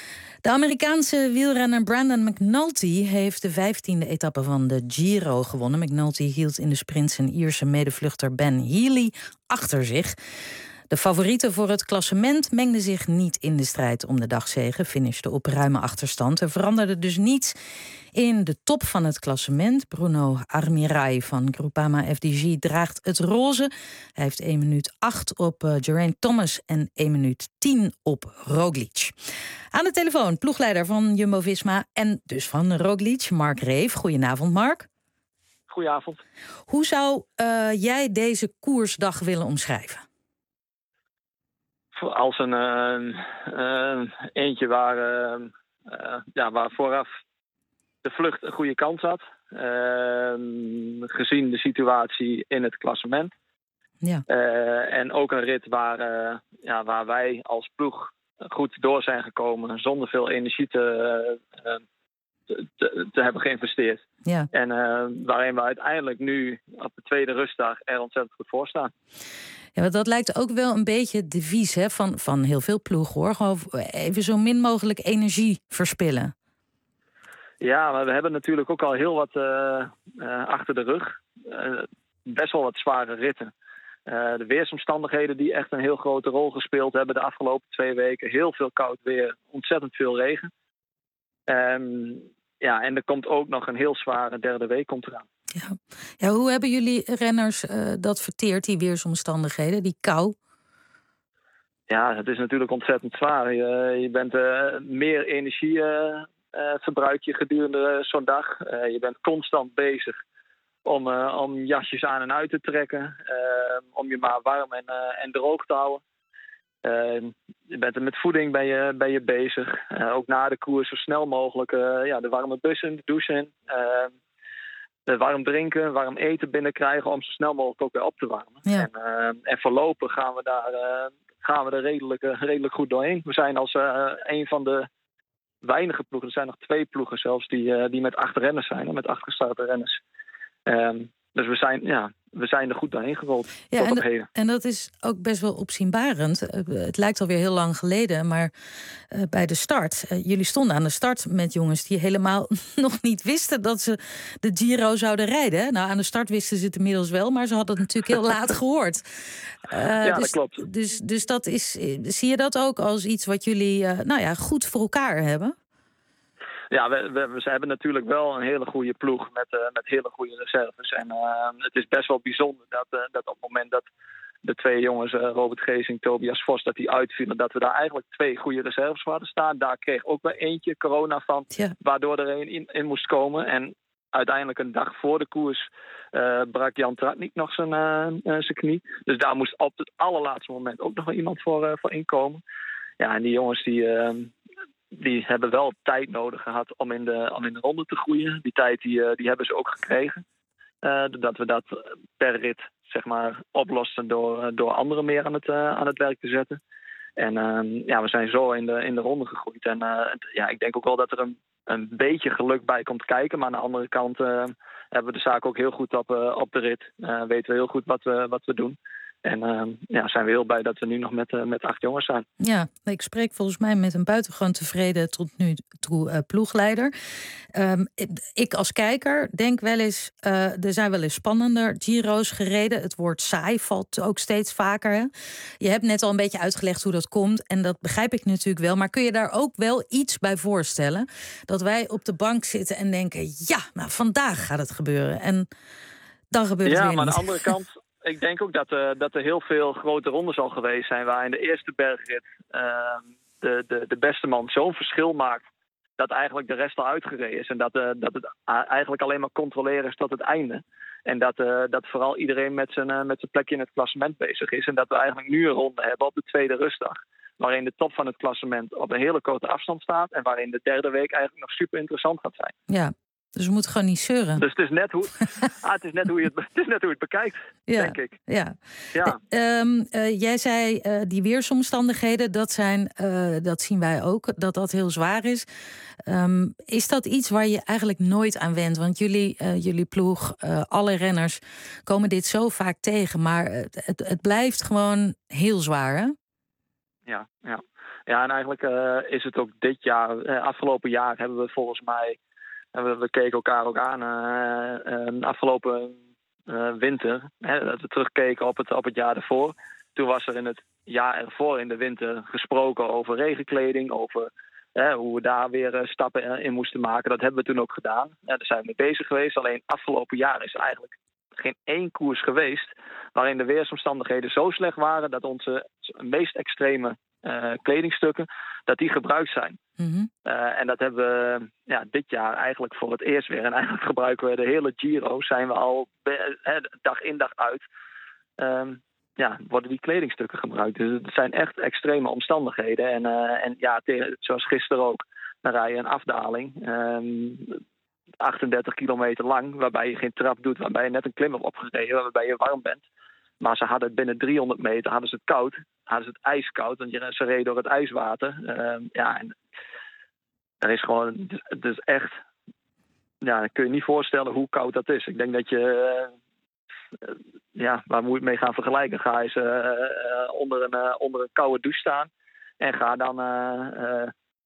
De Amerikaanse wielrenner Brandon McNulty heeft de vijftiende etappe van de Giro gewonnen. McNulty hield in de sprint zijn Ierse medevluchter Ben Healy achter zich. De favorieten voor het klassement mengden zich niet in de strijd om de dagzege, finishten op ruime achterstand. Er veranderde dus niets in de top van het klassement. Bruno Armirail van Groupama F D G draagt het roze. Hij heeft één minuut acht op uh, Geraint Thomas en één minuut tien op Roglic. Aan de telefoon ploegleider van Jumbo-Visma en dus van Roglic, Mark Reef. Goedenavond, Mark. Goedenavond. Hoe zou uh, jij deze koersdag willen omschrijven? Als een uh, uh, eentje waar, uh, uh, ja, waar vooraf de vlucht een goede kans had. Uh, gezien de situatie in het klassement. Ja. Uh, en ook een rit waar, uh, ja, waar wij als ploeg goed door zijn gekomen. Zonder veel energie te, uh, te, te, te hebben geïnvesteerd. Ja. En uh, waarin we uiteindelijk nu op de tweede rustdag er ontzettend goed voor staan. Ja, want dat lijkt ook wel een beetje het devies hè, van, van heel veel ploegen, hoor. Gewoon even zo min mogelijk energie verspillen. Ja, maar we hebben natuurlijk ook al heel wat uh, uh, achter de rug. Uh, best wel wat zware ritten. Uh, de weersomstandigheden die echt een heel grote rol gespeeld hebben de afgelopen twee weken. Heel veel koud weer, ontzettend veel regen. Um, ja, en er komt ook nog een heel zware derde week komt eraan. Ja. Ja, hoe hebben jullie renners uh, dat verteerd, die weersomstandigheden, die kou? Ja, het is natuurlijk ontzettend zwaar. Je, je bent uh, meer energie uh, uh, verbruik je gedurende zo'n dag. Uh, je bent constant bezig om, uh, om jasjes aan en uit te trekken. Uh, om je maar warm en, uh, en droog te houden. Uh, je bent er met voeding ben je, ben je bezig. Uh, ook na de koers zo snel mogelijk uh, ja, de warme bus in, de douche in. Uh, de warm drinken, warm eten binnenkrijgen om zo snel mogelijk ook weer op te warmen. Ja. En, uh, en voorlopig gaan we daar, uh, gaan we er redelijk, uh, redelijk goed doorheen. We zijn als uh, een van de weinige ploegen, er zijn nog twee ploegen zelfs, die, uh, die met acht renners zijn. Hè, met acht gestarte renners. Um, dus we zijn, ja, we zijn er goed doorheen gerold. Ja, tot en, op heden. en dat is ook best wel opzienbarend. Uh, het lijkt alweer heel lang geleden, maar uh, bij de start... Uh, jullie stonden aan de start met jongens die helemaal nog niet wisten... dat ze de Giro zouden rijden. Nou, aan de start wisten ze het inmiddels wel... maar ze hadden het natuurlijk heel laat gehoord. Uh, ja, dus, dat klopt. Dus, dus dat is, zie je dat ook als iets wat jullie uh, nou ja, goed voor elkaar hebben? Ja, we, we, we hebben natuurlijk wel een hele goede ploeg met, uh, met hele goede reserves. En uh, het is best wel bijzonder dat, uh, dat op het moment dat de twee jongens, uh, Robert Geesing, Tobias Vos, dat die uitvielen, dat we daar eigenlijk twee goede reserves hadden staan. Daar kreeg ook weer eentje corona van, ja. waardoor er een in, in moest komen. En uiteindelijk een dag voor de koers uh, brak Jan Tratnik nog zijn, uh, uh, zijn knie. Dus daar moest op het allerlaatste moment ook nog wel iemand voor, uh, voor inkomen. Ja, en die jongens die... Uh, Die hebben wel tijd nodig gehad om in de, om in de ronde te groeien. Die tijd die, die hebben ze ook gekregen. Uh, doordat we dat per rit zeg maar, oplosten door, door anderen meer aan het, uh, aan het werk te zetten. En uh, ja, we zijn zo in de, in de ronde gegroeid. En uh, ja, ik denk ook wel dat er een, een beetje geluk bij komt kijken. Maar aan de andere kant uh, hebben we de zaak ook heel goed op, uh, op de rit. Uh, weten we heel goed wat we, wat we doen. En uh, ja, zijn we heel blij dat we nu nog met, uh, met acht jongens zijn. Ja, ik spreek volgens mij met een buitengewoon tevreden tot nu toe uh, ploegleider. Um, ik als kijker denk wel eens, uh, er zijn wel eens spannender Giro's gereden. Het woord saai valt ook steeds vaker. Hè? Je hebt net al een beetje uitgelegd hoe dat komt. En dat begrijp ik natuurlijk wel. Maar kun je daar ook wel iets bij voorstellen? Dat wij op de bank zitten en denken, ja, nou vandaag gaat het gebeuren. En dan gebeurt het ja, weer maar niet. aan de andere kant... Ik denk ook dat, uh, dat er heel veel grote rondes al geweest zijn... waar in de eerste bergrit uh, de, de, de beste man zo'n verschil maakt... dat eigenlijk de rest al uitgereden is. En dat, uh, dat het eigenlijk alleen maar controleren is tot het einde. En dat, uh, dat vooral iedereen met zijn, uh, met zijn plekje in het klassement bezig is. En dat we eigenlijk nu een ronde hebben op de tweede rustdag... waarin de top van het klassement op een hele grote afstand staat... en waarin de derde week eigenlijk nog super interessant gaat zijn. Ja. Dus we moeten gewoon niet zeuren. Dus het is net hoe, ah, het, is net hoe je het, het is net hoe je het bekijkt, ja, denk ik. Ja. ja. Uh, um, uh, jij zei uh, die weersomstandigheden, dat, zijn, uh, dat zien wij ook, dat dat heel zwaar is. Um, is dat iets waar je eigenlijk nooit aan went? Want jullie, uh, jullie ploeg, uh, alle renners komen dit zo vaak tegen. Maar het, het, het blijft gewoon heel zwaar, hè? Ja, ja. ja en eigenlijk uh, is het ook dit jaar, uh, afgelopen jaar hebben we volgens mij... En we, we keken elkaar ook aan uh, uh, afgelopen uh, winter. Hè, dat we terugkeken op het, op het jaar ervoor. Toen was er in het jaar ervoor in de winter gesproken over regenkleding. Over uh, hoe we daar weer uh, stappen in moesten maken. Dat hebben we toen ook gedaan. Uh, daar zijn we mee bezig geweest. Alleen afgelopen jaar is eigenlijk geen één koers geweest... waarin de weersomstandigheden zo slecht waren... dat onze meest extreme uh, kledingstukken dat die gebruikt zijn. Mm-hmm. Uh, en dat hebben we ja, dit jaar eigenlijk voor het eerst weer. En eigenlijk gebruiken we de hele Giro, zijn we al eh, dag in dag uit, um, ja, worden die kledingstukken gebruikt. Dus het zijn echt extreme omstandigheden. En, uh, en ja, tegen, zoals gisteren ook, dan rij je een afdaling, um, achtendertig kilometer lang, waarbij je geen trap doet, waarbij je net een klim hebt opgereden, waarbij je warm bent. Maar ze hadden het binnen driehonderd meter, hadden ze het koud, hadden ze het ijskoud, want je, ze reden door het ijswater. Uh, ja, en er is gewoon, het is echt, ja, kun je niet voorstellen hoe koud dat is. Ik denk dat je, uh, ja, waar moet je het mee gaan vergelijken? Ga eens uh, uh, onder, een, uh, onder een koude douche staan en ga dan, uh, uh,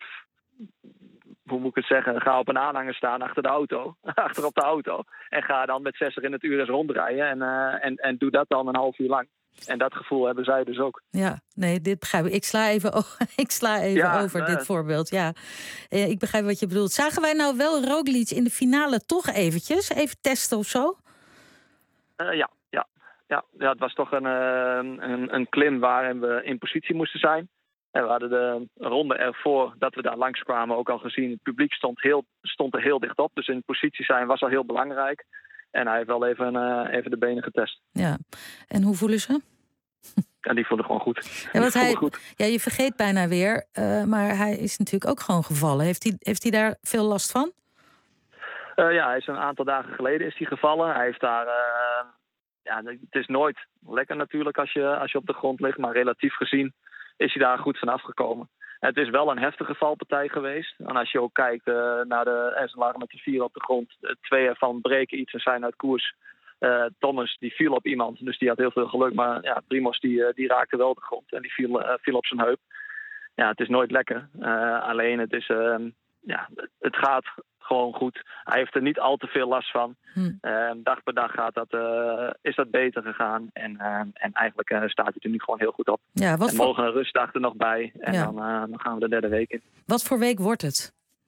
hoe moet ik het zeggen, ga op een aanhanger staan achter de auto, achter op de auto. En ga dan met zestig in het uur eens rondrijden en, uh, en, en doe dat dan een half uur lang. En dat gevoel hebben zij dus ook. Ja, nee, dit begrijp ik. Ik sla even, oh, ik sla even ja, over uh, dit voorbeeld. Ja, eh, ik begrijp wat je bedoelt. Zagen wij nou wel Roglic in de finale toch eventjes? Even testen of zo? Uh, ja, ja, ja, ja, het was toch een, uh, een, een klim waarin we in positie moesten zijn. En we hadden de ronde ervoor dat we daar langskwamen ook al gezien. Het publiek stond, heel, stond er heel dicht op. Dus in positie zijn was al heel belangrijk. En hij heeft wel even, uh, even de benen getest. Ja. En hoe voelen ze? En die voelen gewoon goed. Ja, want hij, goed. ja, je vergeet bijna weer. Uh, maar hij is natuurlijk ook gewoon gevallen. Heeft hij, heeft hij daar veel last van? Uh, ja, hij is een aantal dagen geleden is hij gevallen. Hij heeft daar... Uh, ja, het is nooit lekker natuurlijk als je, als je op de grond ligt. Maar relatief gezien is hij daar goed van afgekomen. Het is wel een heftige valpartij geweest. En als je ook kijkt uh, naar de... En ze lagen met de vier op de grond. Twee ervan breken iets en zijn uit koers. Uh, Thomas die viel op iemand, dus die had heel veel geluk. Maar ja, Primoz die, uh, die raakte wel de grond en die viel, uh, viel op zijn heup. Ja, het is nooit lekker. Uh, alleen het is... Uh, ja, het gaat gewoon goed. Hij heeft er niet al te veel last van. Hm. Uh, dag per dag gaat dat, uh, is dat beter gegaan. En, uh, en eigenlijk uh, staat hij er nu gewoon heel goed op. Ja, wat en voor... morgen een rustdag er nog bij. En ja. dan, uh, dan gaan we de derde week in. Wat voor week wordt het?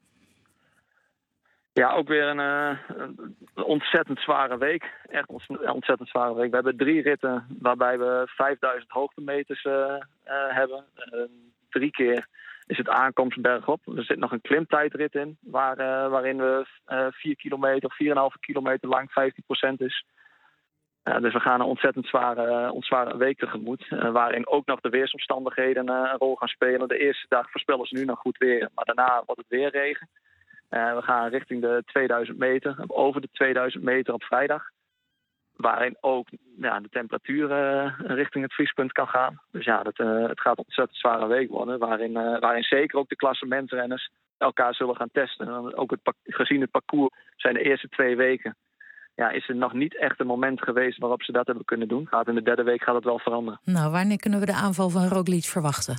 Ja, ook weer een, uh, een ontzettend zware week. Echt een ontzettend zware week. We hebben drie ritten waarbij we vijfduizend hoogtemeters uh, uh, hebben. Uh, drie keer is het aankomst bergop. Er zit nog een klimtijdrit in, waar, uh, waarin we uh, vier kilometer, vier komma vijf kilometer lang vijftien procent is. Uh, dus we gaan een ontzettend zware, uh, zware week tegemoet. Uh, waarin ook nog de weersomstandigheden uh, een rol gaan spelen. De eerste dag voorspellen ze nu nog goed weer, maar daarna wordt het weer regen. Uh, we gaan richting de tweeduizend meter, over de tweeduizend meter op vrijdag. Waarin ook ja, de temperatuur uh, richting het vriespunt kan gaan. Dus ja, dat, uh, het gaat een ontzettend zware week worden. Waarin, uh, waarin zeker ook de klassementrenners elkaar zullen gaan testen. Ook het, gezien het parcours zijn de eerste twee weken. Ja, is er nog niet echt een moment geweest waarop ze dat hebben kunnen doen. Gaat in de derde week gaat het wel veranderen. Nou, wanneer kunnen we de aanval van Roglic verwachten?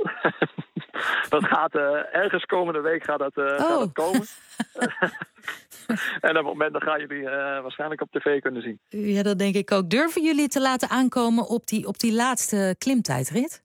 Dat gaat uh, ergens komende week gaat dat, uh, oh. gaat dat komen. En op het moment dan gaan jullie uh, waarschijnlijk op tv kunnen zien. Ja, dat denk ik ook. Durven jullie te laten aankomen op die, op die laatste klimtijdrit?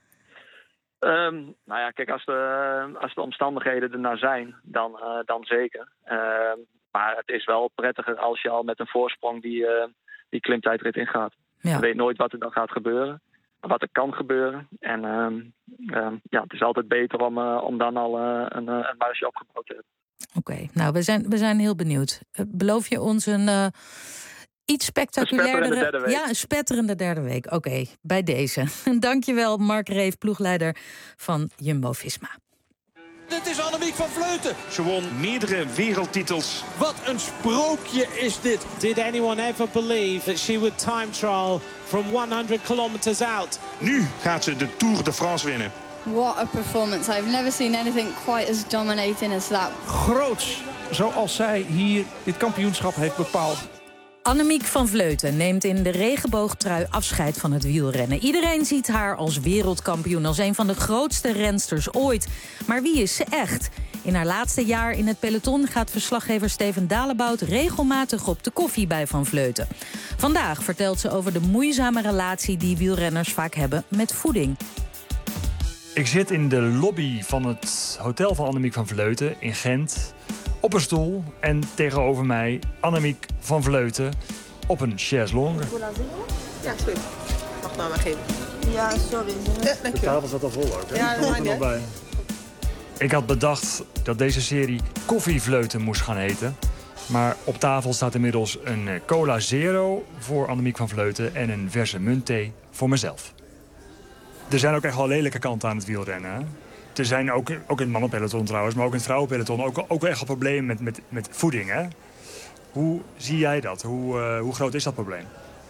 Um, nou ja, kijk, als de, als de omstandigheden er nou zijn, dan, uh, dan zeker. Uh, maar het is wel prettiger als je al met een voorsprong die, uh, die klimtijdrit ingaat. Ja. Je weet nooit wat er dan gaat gebeuren. Wat er kan gebeuren. En uh, uh, ja, het is altijd beter om, uh, om dan al uh, een, een marge opgebouwd te hebben. Oké, okay, nou, we zijn, we zijn heel benieuwd. Uh, beloof je ons een uh, iets spectaculairdere... Ja, een spetterende derde week. Oké, okay, bij deze. Dankjewel, Mark Reef, ploegleider van Jumbo-Visma. Dit is Annemiek van Vleuten. Ze won meerdere wereldtitels. Wat een sprookje is dit. Did anyone ever believe that she would time trial from honderd kilometers out? Nu gaat ze de Tour de France winnen. What a performance. I've never seen anything quite as dominating as that. Groots, zoals zij hier dit kampioenschap heeft bepaald. Annemiek van Vleuten neemt in de regenboogtrui afscheid van het wielrennen. Iedereen ziet haar als wereldkampioen, als een van de grootste rensters ooit. Maar wie is ze echt? In haar laatste jaar in het peloton gaat verslaggever Steven Dalebout regelmatig op de koffie bij Van Vleuten. Vandaag vertelt ze over de moeizame relatie die wielrenners vaak hebben met voeding. Ik zit in de lobby van het hotel van Annemiek van Vleuten in Gent op een stoel en tegenover mij Annemiek van Vleuten op een chaise longue. Ja, is goed. Mag nou maar geven. Ja, sorry. Ja, de tafel zat al vol ook, hè? Ja, dat maakt niet uit. Ik had bedacht dat deze serie Koffievleuten moest gaan heten. Maar op tafel staat inmiddels een cola zero voor Annemiek van Vleuten en een verse muntthee voor mezelf. Er zijn ook echt wel lelijke kanten aan het wielrennen, hè? Er zijn ook, ook in het mannenpeloton trouwens, maar ook in het vrouwenpeloton ook, ook echt wel problemen met, met, met voeding, hè? Hoe zie jij dat? Hoe, uh, hoe groot is dat probleem?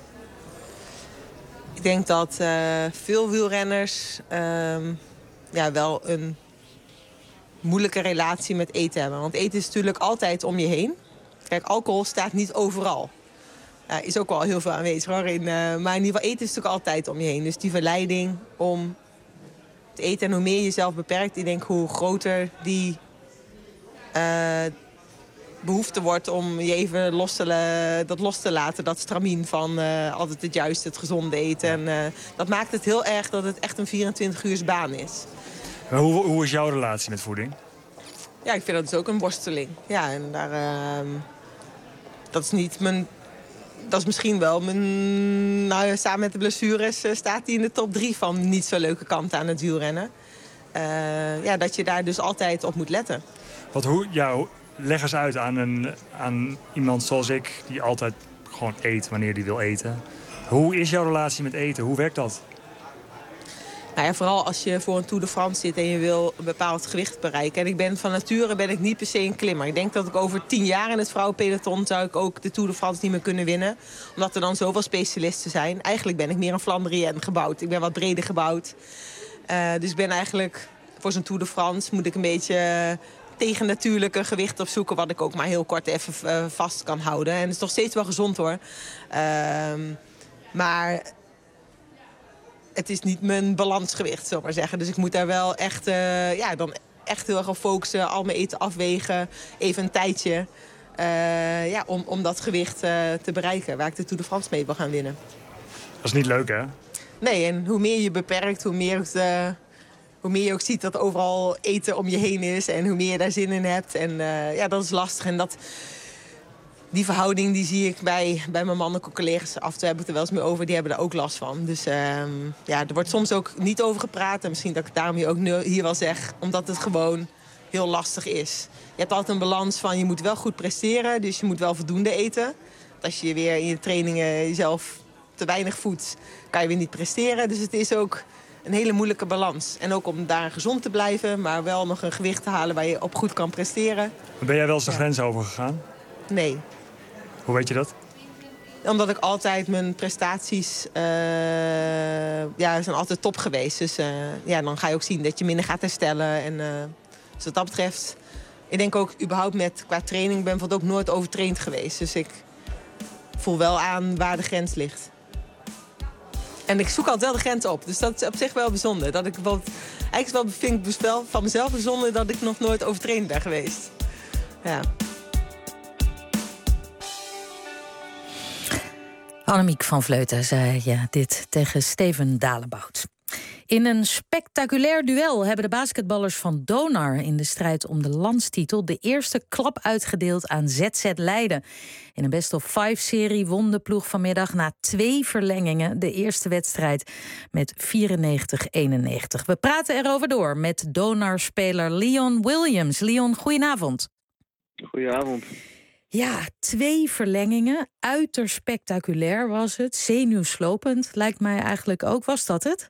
Ik denk dat uh, veel wielrenners uh, ja, wel een moeilijke relatie met eten hebben. Want eten is natuurlijk altijd om je heen. Kijk, alcohol staat niet overal. Ja, is ook wel heel veel aanwezig hoor. In, uh, maar in ieder geval, eten is natuurlijk altijd om je heen. Dus die verleiding om te eten en hoe meer je jezelf beperkt, ik denk hoe groter die uh, behoefte wordt om je even los te, dat los te laten. Dat stramien van uh, altijd het juiste, het gezonde eten. En, uh, dat maakt het heel erg dat het echt een vierentwintig uurs baan is. Maar hoe, hoe is jouw relatie met voeding? Ja, ik vind dat dus ook een worsteling. Ja, en daar, uh, dat is niet mijn... Dat is misschien wel mijn... Nou, samen met de blessures uh, staat hij in de top drie van niet zo leuke kanten aan het wielrennen. uh, ja, dat je daar dus altijd op moet letten. Wat, hoe, ja, leg eens uit aan, een, aan iemand zoals ik die altijd gewoon eet wanneer die wil eten. Hoe is jouw relatie met eten? Hoe werkt dat? Nou ja, vooral als je voor een Tour de France zit en je wil een bepaald gewicht bereiken. En ik ben van nature ben ik niet per se een klimmer. Ik denk dat ik over tien jaar in het vrouwenpeloton zou ik ook de Tour de France niet meer kunnen winnen. Omdat er dan zoveel specialisten zijn. Eigenlijk ben ik meer een Flandriën gebouwd. Ik ben wat breder gebouwd. Uh, dus ik ben eigenlijk voor zo'n Tour de France moet ik een beetje tegen natuurlijke gewicht opzoeken. Wat ik ook maar heel kort even uh, vast kan houden. En het is nog steeds wel gezond hoor. Uh, maar het is niet mijn balansgewicht, zullen we maar zeggen. Dus ik moet daar wel echt, uh, ja, dan echt heel erg op focussen. Al mijn eten afwegen. Even een tijdje. Uh, ja, om, om dat gewicht uh, te bereiken. Waar ik de Tour de France mee wil gaan winnen. Dat is niet leuk, hè? Nee, en hoe meer je beperkt, hoe meer, het, uh, hoe meer je ook ziet dat overal eten om je heen is. En hoe meer je daar zin in hebt. En uh, ja, dat is lastig. En dat, die verhouding die zie ik bij, bij mijn mannelijke collega's. Af en toe heb ik het er wel eens mee over. Die hebben er ook last van. Dus uh, ja, er wordt soms ook niet over gepraat. En misschien dat ik daarom hier ook hier wel zeg. Omdat het gewoon heel lastig is. Je hebt altijd een balans van je moet wel goed presteren. Dus je moet wel voldoende eten. Als je weer in je trainingen jezelf te weinig voedt, kan je weer niet presteren. Dus het is ook een hele moeilijke balans. En ook om daar gezond te blijven, maar wel nog een gewicht te halen waar je op goed kan presteren. Ben jij wel eens de ja. grens overgegaan? Nee. Hoe weet je dat? Omdat ik altijd mijn prestaties uh, ja, zijn altijd top geweest. Dus uh, ja, dan ga je ook zien dat je minder gaat herstellen. En uh, dus wat dat betreft, ik denk ook überhaupt met qua training, ik ben bijvoorbeeld ook nooit overtraind geweest. Dus ik voel wel aan waar de grens ligt. En ik zoek altijd wel de grens op. Dus dat is op zich wel bijzonder. Dat ik bijvoorbeeld, eigenlijk wel, vind ik wel van mezelf bijzonder dat ik nog nooit overtraind ben geweest. Ja. Annemiek van Vleuten zei ja, dit tegen Steven Dalebout. In een spectaculair duel hebben de basketballers van Donar in de strijd om de landstitel de eerste klap uitgedeeld aan Z Z Leiden. In een best-of-five-serie won de ploeg vanmiddag na twee verlengingen de eerste wedstrijd met vierennegentig eenennegentig. We praten erover door met Donar-speler Leon Williams. Leon, goedenavond. Goedenavond. Ja, twee verlengingen. Uiterst spectaculair was het. Zenuwslopend lijkt mij eigenlijk ook. Was dat het?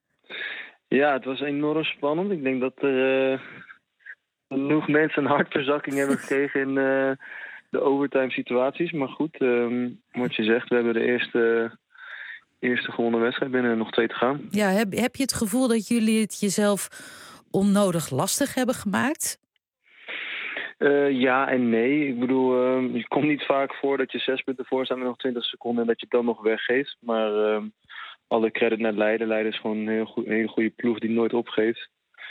Ja, het was enorm spannend. Ik denk dat er uh, genoeg mensen een hartverzakking hebben gekregen in uh, de overtime situaties. Maar goed, um, wat je zegt, we hebben de eerste, eerste gewonnen wedstrijd binnen, nog twee te gaan. Ja, heb, heb je het gevoel dat jullie het jezelf onnodig lastig hebben gemaakt? Uh, ja en nee. Ik bedoel, uh, het komt niet vaak voor dat je zes punten voor staat met nog twintig seconden en dat je het dan nog weggeeft. Maar uh, alle credit naar Leiden. Leiden is gewoon een, heel goed, een hele goede ploeg die nooit opgeeft.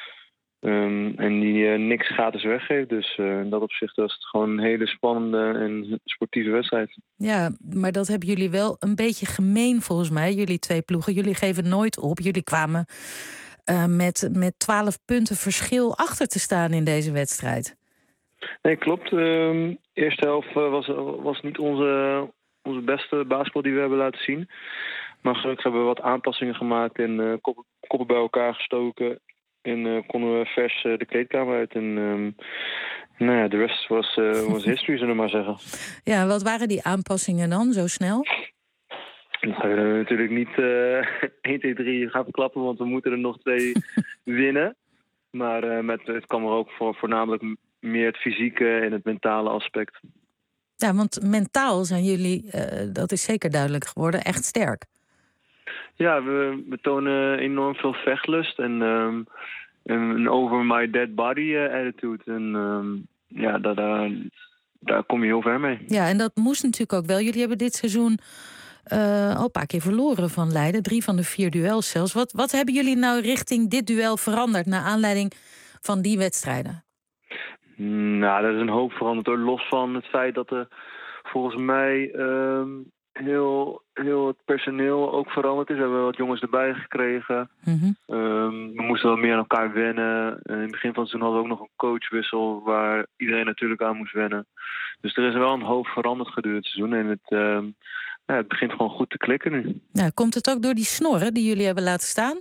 Um, en die uh, niks gratis weggeeft. Dus uh, in dat opzicht was het gewoon een hele spannende en sportieve wedstrijd. Ja, maar dat hebben jullie wel een beetje gemeen volgens mij. Jullie twee ploegen. Jullie geven nooit op. Jullie kwamen uh, met, met twaalf punten verschil achter te staan in deze wedstrijd. Nee, klopt. De uh, eerste helft uh, was, was niet onze, onze beste basketbal die we hebben laten zien. Maar gelukkig hebben we wat aanpassingen gemaakt en uh, koppen, koppen bij elkaar gestoken. En uh, konden we vers uh, de kleedkamer uit. En um, nou ja, de rest was, uh, was history, zullen we maar zeggen. Ja, wat waren die aanpassingen dan, zo snel? Dat gaan we natuurlijk niet uh, één, twee, drie gaan verklappen, want we moeten er nog twee winnen. Maar uh, met, het kwam er ook voor, voornamelijk meer het fysieke en het mentale aspect. Ja, want mentaal zijn jullie, uh, dat is zeker duidelijk geworden, echt sterk. Ja, we, we tonen enorm veel vechtlust en um, een over my dead body uh, attitude. En um, ja, daar, daar, daar kom je heel ver mee. Ja, en dat moest natuurlijk ook wel. Jullie hebben dit seizoen uh, al een paar keer verloren van Leiden. Drie van de vier duels zelfs. Wat, wat hebben jullie nou richting dit duel veranderd naar aanleiding van die wedstrijden? Nou, dat is een hoop veranderd hoor. Los van het feit dat er volgens mij um, heel, heel het personeel ook veranderd is. We hebben wat jongens erbij gekregen. Mm-hmm. Um, we moesten wel meer aan elkaar wennen. In het begin van het seizoen hadden we ook nog een coachwissel waar iedereen natuurlijk aan moest wennen. Dus er is wel een hoop veranderd gedurende het seizoen. En het, um, ja, het begint gewoon goed te klikken nu. Ja, komt het ook door die snorren die jullie hebben laten staan?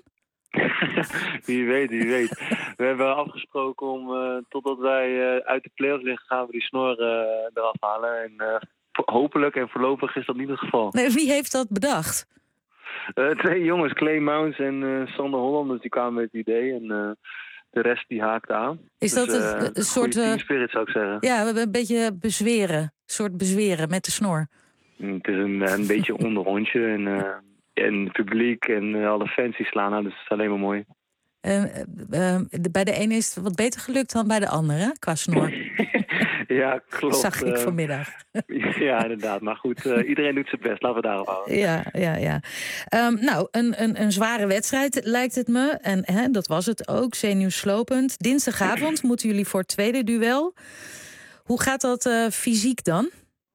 Wie weet, wie weet. We hebben afgesproken om, uh, totdat wij uh, uit de play-offs liggen, gaan we die snor uh, eraf halen. En uh, hopelijk en voorlopig is dat niet het geval. Nee, wie heeft dat bedacht? Uh, twee jongens, Clay Mounts en uh, Sander Hollanders, die kwamen met het idee. En uh, de rest die haakte aan. Is dus, dat een, uh, een soort... team spirit, zou ik zeggen. Ja, we hebben een beetje bezweren. Een soort bezweren met de snor. Het is een, een beetje onderrondje. En, uh, en het publiek en uh, alle fans die slaan aan, dus het is alleen maar mooi. Uh, uh, bij de ene is het wat beter gelukt dan bij de andere, hè? Qua snor. Ja, klopt. Zag ik vanmiddag. Ja, inderdaad. Maar goed, uh, iedereen doet zijn best. Laten we daarop houden. Ja, ja, ja. Um, nou, een, een, een zware wedstrijd lijkt het me. En hè, dat was het ook, zenuwslopend. Dinsdagavond moeten jullie voor het tweede duel. Hoe gaat dat uh, fysiek dan?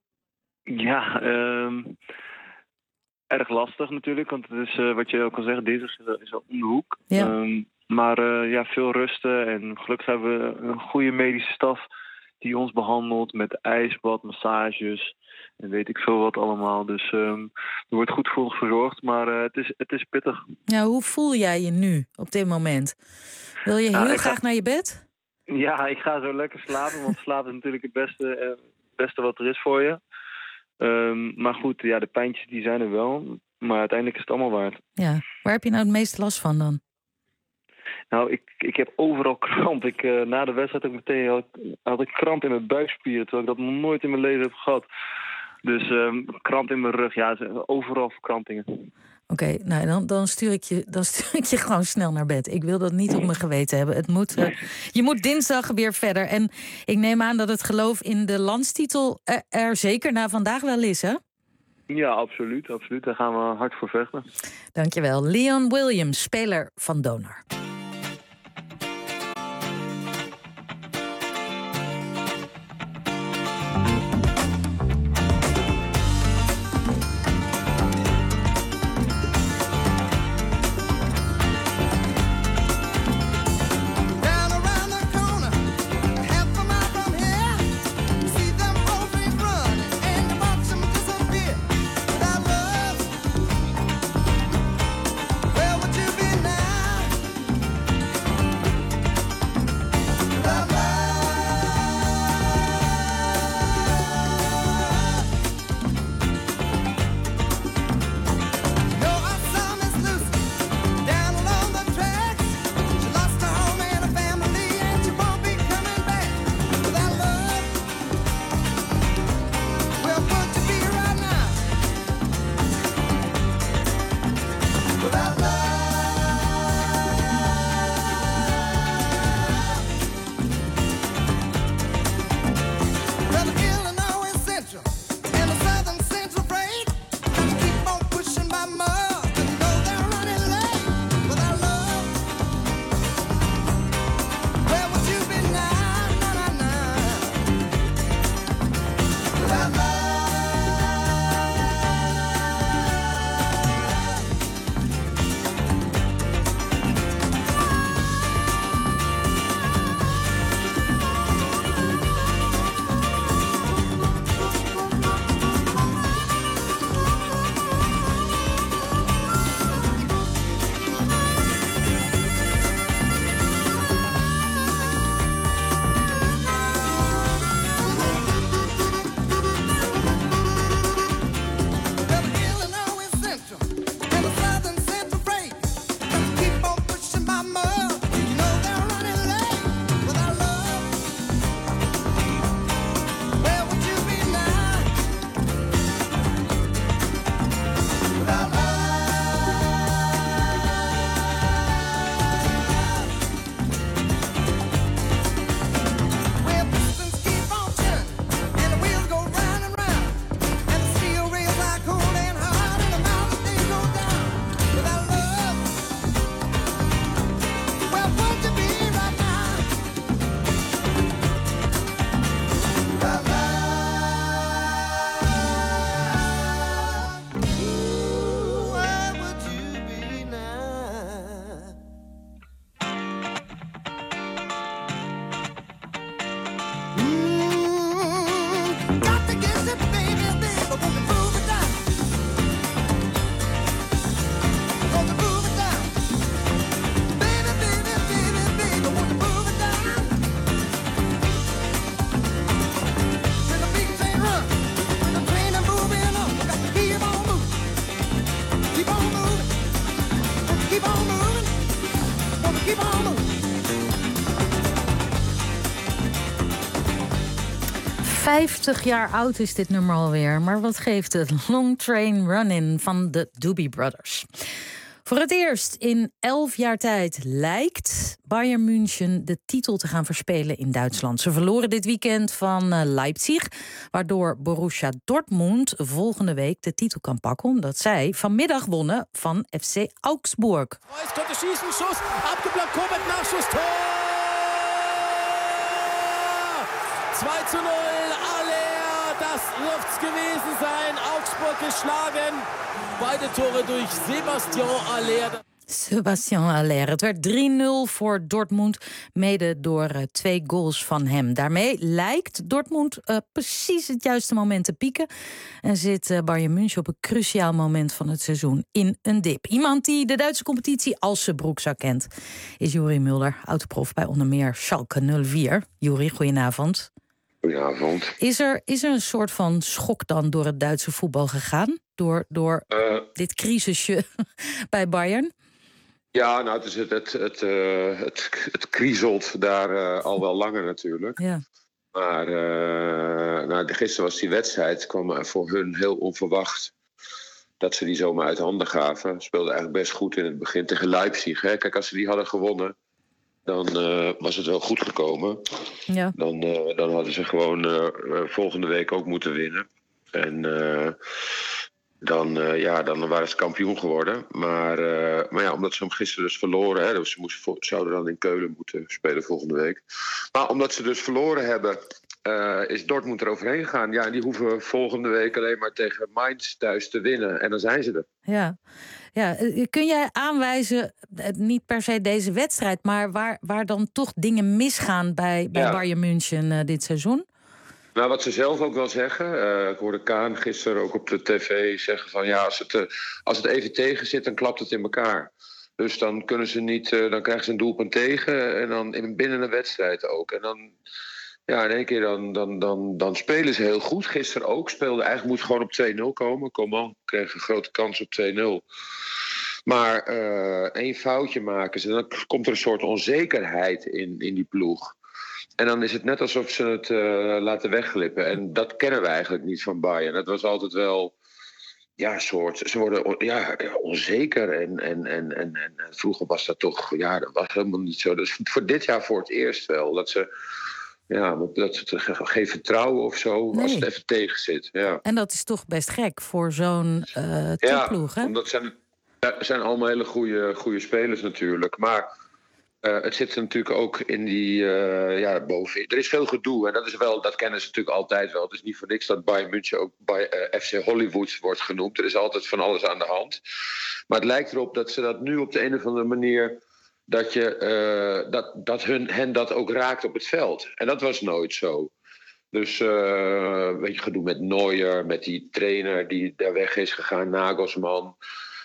Ja, um, erg lastig natuurlijk. Want het is, uh, wat je ook al zegt, dinsdag is, is al om de hoek. Ja. Um, maar uh, ja, veel rusten. En gelukkig hebben we een goede medische staf die ons behandelt met ijsbad, massages en weet ik veel wat allemaal. Dus um, er wordt goed voor ons verzorgd, maar uh, het, is, het is pittig. Ja, hoe voel jij je nu op dit moment? Wil je heel ja, graag ga... naar je bed? Ja, ik ga zo lekker slapen, want slapen is natuurlijk het beste, uh, beste wat er is voor je. Um, maar goed, ja, de pijntjes die zijn er wel, maar uiteindelijk is het allemaal waard. Ja, waar heb je nou het meeste last van dan? Nou, ik, ik heb overal kramp. Ik, uh, na de wedstrijd ook meteen had, had ik kramp in mijn buikspieren, terwijl ik dat nog nooit in mijn leven heb gehad. Dus um, kramp in mijn rug, ja, overal verkrampingen. Oké, okay, nou dan, dan, stuur ik je, dan stuur ik je gewoon snel naar bed. Ik wil dat niet op mijn geweten hebben. Het moet, uh, je moet dinsdag weer verder. En ik neem aan dat het geloof in de landstitel er, er zeker na vandaag wel is, hè? Ja, absoluut, absoluut. Daar gaan we hard voor vechten. Dankjewel. Leon Williams, speler van Donar. vijftig jaar oud is dit nummer alweer. Maar wat geeft het? Long Train Runnin' van de Doobie Brothers. Voor het eerst in elf jaar tijd lijkt Bayern München de titel te gaan verspelen in Duitsland. Ze verloren dit weekend van Leipzig, waardoor Borussia Dortmund volgende week de titel kan pakken, omdat zij vanmiddag wonnen van F C Augsburg. Reus konnte schießen, Schuss, abgeblockt, Kovac, Nachschuss, Tor! zwei zu null, Aller, das wird's gewesen sein. Augsburg geschlagen. Beide Tore durch Sebastian Aller. Sebastian Aller. Het werd drie nul voor Dortmund, mede door uh, twee goals van hem. Daarmee lijkt Dortmund uh, precies het juiste moment te pieken. En zit uh, Bayern München op een cruciaal moment van het seizoen in een dip. Iemand die de Duitse competitie als zijn broekzak kent, is Juri Mulder, oud-prof bij onder meer Schalke nul vier. Juri, goedenavond. Goedenavond. Is er, is er een soort van schok dan door het Duitse voetbal gegaan? Door, door uh, dit crisisje bij Bayern? Ja, nou, het, is het, het, het, uh, het, het kriezelt daar uh, al wel langer natuurlijk. Ja. Maar uh, nou, gisteren was die wedstrijd, kwam voor hun heel onverwacht dat ze die zomaar uit handen gaven. Speelden eigenlijk best goed in het begin tegen Leipzig. Hè? Kijk, als ze die hadden gewonnen, dan uh, was het wel goed gekomen. Ja. Dan, uh, dan hadden ze gewoon uh, volgende week ook moeten winnen. En uh, dan, uh, ja, dan waren ze kampioen geworden. Maar, uh, maar ja, omdat ze hem gisteren dus verloren... Hè, dus ze moesten, zouden dan in Keulen moeten spelen volgende week. Maar omdat ze dus verloren hebben, uh, is Dortmund er overheen gegaan. Ja, en die hoeven volgende week alleen maar tegen Mainz thuis te winnen. En dan zijn ze er. Ja. Ja, kun jij aanwijzen, niet per se deze wedstrijd, maar waar, waar dan toch dingen misgaan bij, bij ja. Bayern München uh, dit seizoen? Nou, wat ze zelf ook wel zeggen, uh, ik hoorde Kaan gisteren ook op de tv zeggen van ja, als het, uh, als het even tegen zit, dan klapt het in elkaar. Dus dan kunnen ze niet, uh, dan krijgen ze een doelpunt tegen en dan in, binnen een wedstrijd ook. En dan, ja, in één keer dan, dan, dan, dan spelen ze heel goed. Gisteren ook, speelde eigenlijk moest gewoon op twee nul komen. Coman kreeg een grote kans op twee nul. Maar uh, één foutje maken ze, dan komt er een soort onzekerheid in, in die ploeg. En dan is het net alsof ze het uh, laten wegglippen. En dat kennen we eigenlijk niet van Bayern. Het was altijd wel, ja, soort, ze worden ja, onzeker. En, en, en, en, en vroeger was dat toch, ja, dat was helemaal niet zo. Dus voor dit jaar voor het eerst wel. Dat ze, ja, dat ze geen vertrouwen of zo, nee. Als het even tegen zit. Ja. En dat is toch best gek voor zo'n uh, topploeg, ja, hè? Omdat zijn, zijn allemaal hele goede, goede spelers natuurlijk. Maar Uh, het zit natuurlijk ook in die, uh, ja, boven. Er is veel gedoe en dat is wel, dat kennen ze natuurlijk altijd wel. Het is niet voor niks dat Bayern München ook bij uh, F C Hollywood wordt genoemd. Er is altijd van alles aan de hand. Maar het lijkt erop dat ze dat nu op de een of andere manier, dat, je, uh, dat, dat hun, hen dat ook raakt op het veld. En dat was nooit zo. Dus uh, weet je, gedoe met Neuer, met die trainer die daar weg is gegaan, Nagelsman.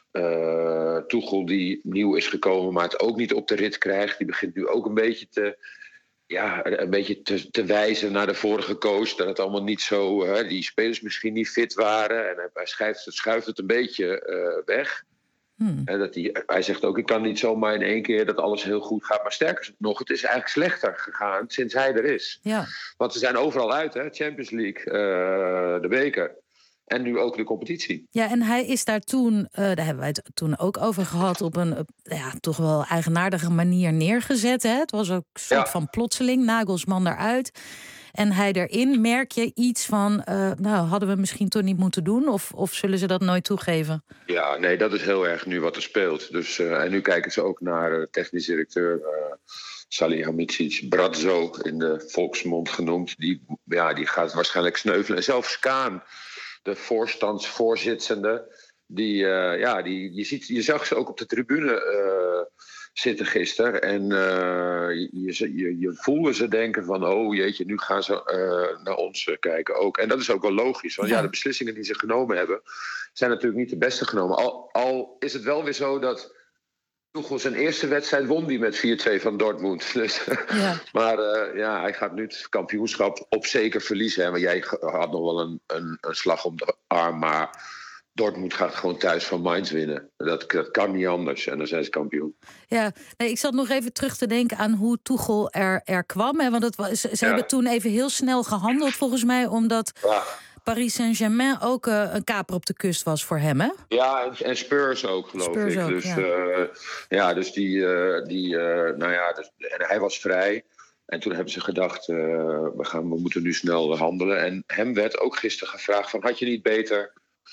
Uh, Tuchel die nieuw is gekomen, maar het ook niet op de rit krijgt. Die begint nu ook een beetje te, ja, een beetje te, te wijzen naar de vorige coach. Dat het allemaal niet zo, hè, die spelers misschien niet fit waren. En hij, hij schuift, het, schuift het een beetje uh, weg. Hmm. En dat hij, hij zegt ook, ik kan niet zomaar in één keer dat alles heel goed gaat. Maar sterker nog, het is eigenlijk slechter gegaan sinds hij er is. Ja. Want ze zijn overal uit, hè? Champions League, uh, de beker. En nu ook de competitie. Ja, en hij is daar toen, uh, daar hebben wij het toen ook over gehad, op een uh, ja, toch wel eigenaardige manier neergezet. Hè? Het was ook een soort ja. van plotseling, Nagelsman eruit. En hij erin, merk je iets van, uh, nou, hadden we misschien toch niet moeten doen? Of, of zullen ze dat nooit toegeven? Ja, nee, dat is heel erg nu wat er speelt. Dus, uh, en nu kijken ze ook naar uh, technisch directeur uh, Salihamidzic, Brazzo in de volksmond genoemd. Die, ja, die gaat waarschijnlijk sneuvelen. En zelfs Kaan, de voorstandsvoorzittende, die, uh, ja, die, je, ziet, je zag ze ook op de tribune uh, zitten gisteren. En uh, je, je, je voelde ze denken van, oh jeetje, nu gaan ze uh, naar ons uh, kijken ook. En dat is ook wel logisch, want ja. ja, de beslissingen die ze genomen hebben, zijn natuurlijk niet de beste genomen. Al, al is het wel weer zo dat Tuchel zijn eerste wedstrijd won die met vier twee van Dortmund. Dus, ja. Maar uh, ja, hij gaat nu het kampioenschap op zeker verliezen. Hè? Maar jij had nog wel een, een, een slag om de arm. Maar Dortmund gaat gewoon thuis van Mainz winnen. Dat, dat kan niet anders en dan zijn ze kampioen. Ja, nee, ik zat nog even terug te denken aan hoe Tuchel er, er kwam. Hè, want het was, ze, ze ja. hebben toen even heel snel gehandeld volgens mij, omdat ja. Paris Saint-Germain ook uh, een kaper op de kust was voor hem, hè? Ja, en, en Spurs ook, geloof Spurs ik. Ook, dus ja. Uh, ja, dus die, uh, die uh, nou ja, dus, en hij was vrij. En toen hebben ze gedacht, uh, we, gaan, we moeten nu snel handelen. En hem werd ook gisteren gevraagd van, had je niet beter...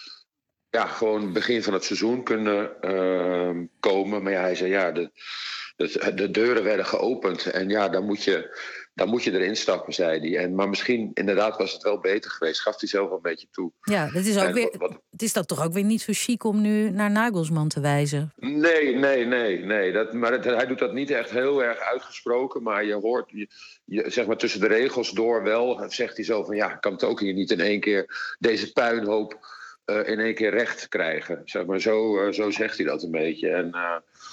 Ja, gewoon begin van het seizoen kunnen uh, komen. Maar ja, hij zei, ja, de, de, de deuren werden geopend. En ja, dan moet je, dan moet je erin stappen, zei hij. En, maar misschien, inderdaad, was het wel beter geweest. Gaf hij zelf wel een beetje toe. Ja, het is, ook en, weer, wat, het is dan toch ook weer niet zo chic om nu naar Nagelsman te wijzen? Nee, nee, nee. nee. Dat, maar het, hij doet dat niet echt heel erg uitgesproken. Maar je hoort, je, je, zeg maar tussen de regels door wel, zegt hij zo van... ja, ik kan het ook hier niet in één keer deze puinhoop... Uh, in één keer recht krijgen. Zeg maar, zo, uh, zo zegt hij dat een beetje. En uh,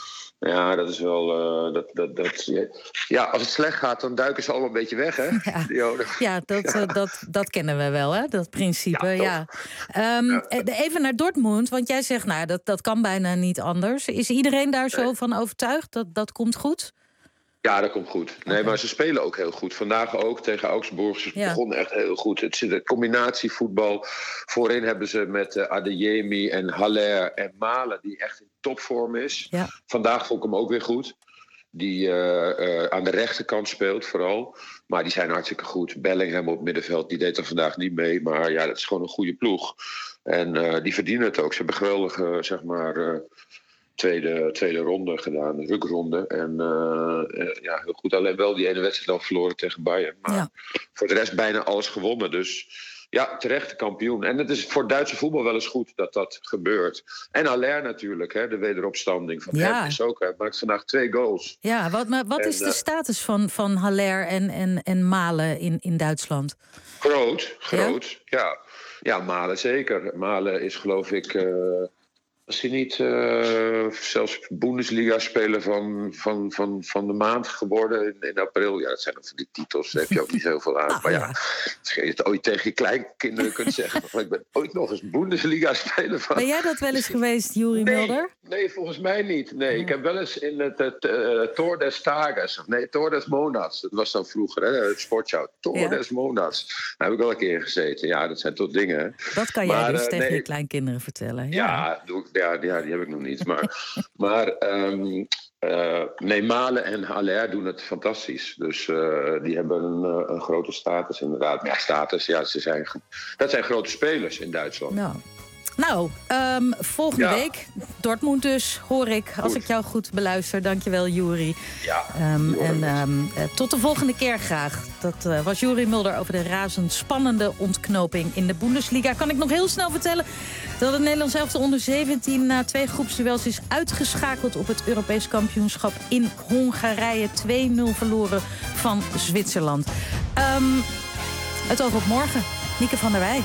ja, dat is wel... Uh, dat, dat, dat, ja, als het slecht gaat, dan duiken ze allemaal een beetje weg, hè? Ja, ja, dat, ja. Uh, dat, dat kennen we wel, hè? Dat principe, ja. ja. Um, ja. Even naar Dortmund, want jij zegt... nou, dat, dat kan bijna niet anders. Is iedereen daar zo nee. van overtuigd? Dat, dat komt goed? Ja, dat komt goed. Nee, okay. Maar ze spelen ook heel goed. Vandaag ook tegen Augsburg. Ze ja. begonnen echt heel goed. Het zit een combinatievoetbal. Voorin hebben ze met uh, Adeyemi en Haller en Malen... die echt in topvorm is. Ja. Vandaag vond ik hem ook weer goed. Die uh, uh, aan de rechterkant speelt vooral. Maar die zijn hartstikke goed. Bellingham op middenveld, die deed er vandaag niet mee. Maar ja, dat is gewoon een goede ploeg. En uh, die verdienen het ook. Ze hebben geweldige, zeg maar... Uh, Tweede, tweede ronde gedaan, de rukronde. En uh, uh, ja, heel goed. Alleen wel die ene wedstrijd al verloren tegen Bayern. Maar ja. voor de rest bijna alles gewonnen. Dus ja, terecht de kampioen. En het is voor Duitse voetbal wel eens goed dat dat gebeurt. En Haller natuurlijk, hè, de wederopstanding van ja. hem is ook. Hij maakt vandaag twee goals. Ja, wat, maar wat en, is de status van, van Haller en, en, en Malen in, in Duitsland? Groot, groot. Ja, ja. ja Malen zeker. Malen is geloof ik... Uh, Als hij niet uh, zelfs Bundesliga-speler van, van, van, van de maand geworden in, in april. Ja, dat zijn dan van die titels, daar heb je ook niet zoveel aan. Maar ja, als je het ooit tegen je kleinkinderen kunt zeggen... van, ik ben ooit nog eens Bundesliga-speler van... Ben jij dat wel eens geweest, Juri nee, Mulder? Nee, volgens mij niet. Nee, ja. Ik heb wel eens in het, het uh, Tor des Tages... nee, Tor des Monats, dat was dan vroeger, hè, het sportshow. Tor ja. des Monats, daar heb ik wel een keer gezeten. Ja, dat zijn toch dingen, hè. Dat kan jij maar, dus uh, tegen nee. je kleinkinderen vertellen. Ja, ja doe ik. Ja, ja, die heb ik nog niet. Maar, maar um, uh, nee, Malen en Haller doen het fantastisch. Dus uh, die hebben een, een grote status inderdaad. Ja, status, ja, ze zijn, dat zijn grote spelers in Duitsland. Nou, nou um, volgende ja. week, Dortmund dus, hoor ik. Als goed. ik jou goed beluister. Dankjewel, Juri. Ja, um, en um, uh, tot de volgende keer graag. Dat uh, was Juri Mulder over de razendspannende ontknoping in de Bundesliga. Kan ik nog heel snel vertellen dat het Nederlands elftal onder zeventien... na twee groepsduels is uitgeschakeld op het Europees kampioenschap in Hongarije. twee nul verloren van Zwitserland. Um, het oog op morgen. Nieke van der Wij.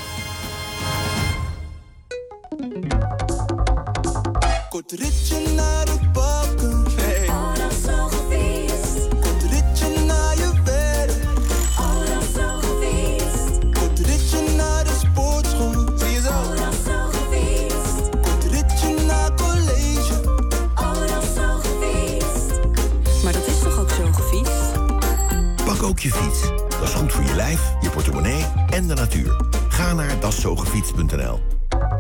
Kort ritje naar de balken. Hey. Oh, dat is zo gefietst. Kort ritje naar je werk. Oh, dat is zo gefietst. Kort ritje naar de sportschool. Zie je zo? Oh, dat is zo gefietst. Kort ritje naar college. Oh, dat is zo gefietst. Maar dat is toch ook zo gefietst? Pak ook je fiets. Dat is goed voor je lijf, je portemonnee en de natuur. Ga naar daszogefiets punt n l.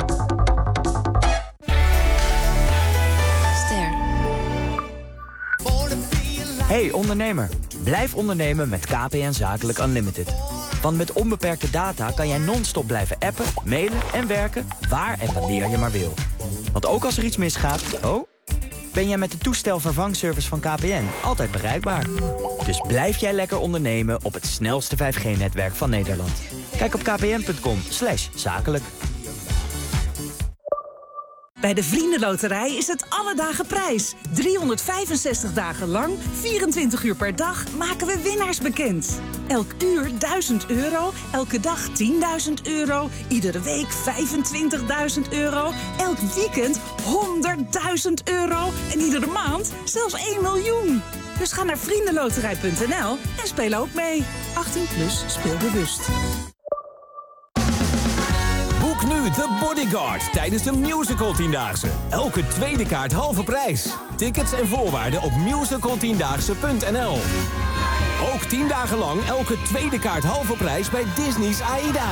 Hey ondernemer, blijf ondernemen met K P N Zakelijk Unlimited. Want met onbeperkte data kan jij non-stop blijven appen, mailen en werken waar en wanneer je maar wil. Want ook als er iets misgaat, oh, ben jij met de toestelvervangservice van K P N altijd bereikbaar. Dus blijf jij lekker ondernemen op het snelste vijf G netwerk van Nederland. Kijk op kpn punt com slash zakelijk. Bij de Vriendenloterij is het alle dagen prijs. driehonderdvijfenzestig dagen lang, vierentwintig uur per dag, maken we winnaars bekend. Elk uur duizend euro, elke dag tienduizend euro, iedere week vijfentwintigduizend euro, elk weekend honderdduizend euro en iedere maand zelfs één miljoen. Dus ga naar vriendenloterij punt n l en speel ook mee. achttien plus, speel bewust. Boek nu The Bodyguard tijdens de Musical Tiendaagse. Elke tweede kaart halve prijs. Tickets en voorwaarden op musical tiendaagse punt n l. Ook tien dagen lang elke tweede kaart halve prijs bij Disney's AIDA.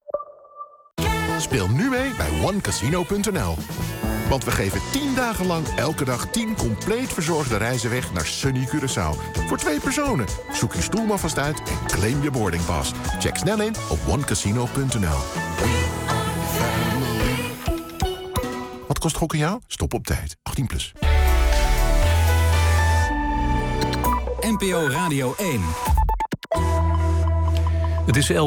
Speel nu mee bij one casino punt n l. Want we geven tien dagen lang elke dag tien compleet verzorgde reizen weg naar sunny Curaçao. Voor twee personen. Zoek je stoel maar vast uit en claim je boardingpass. Check snel in op one casino punt n l. Wat kost gokken jou? Stop op tijd. achttien plus. N P O Radio één. Het is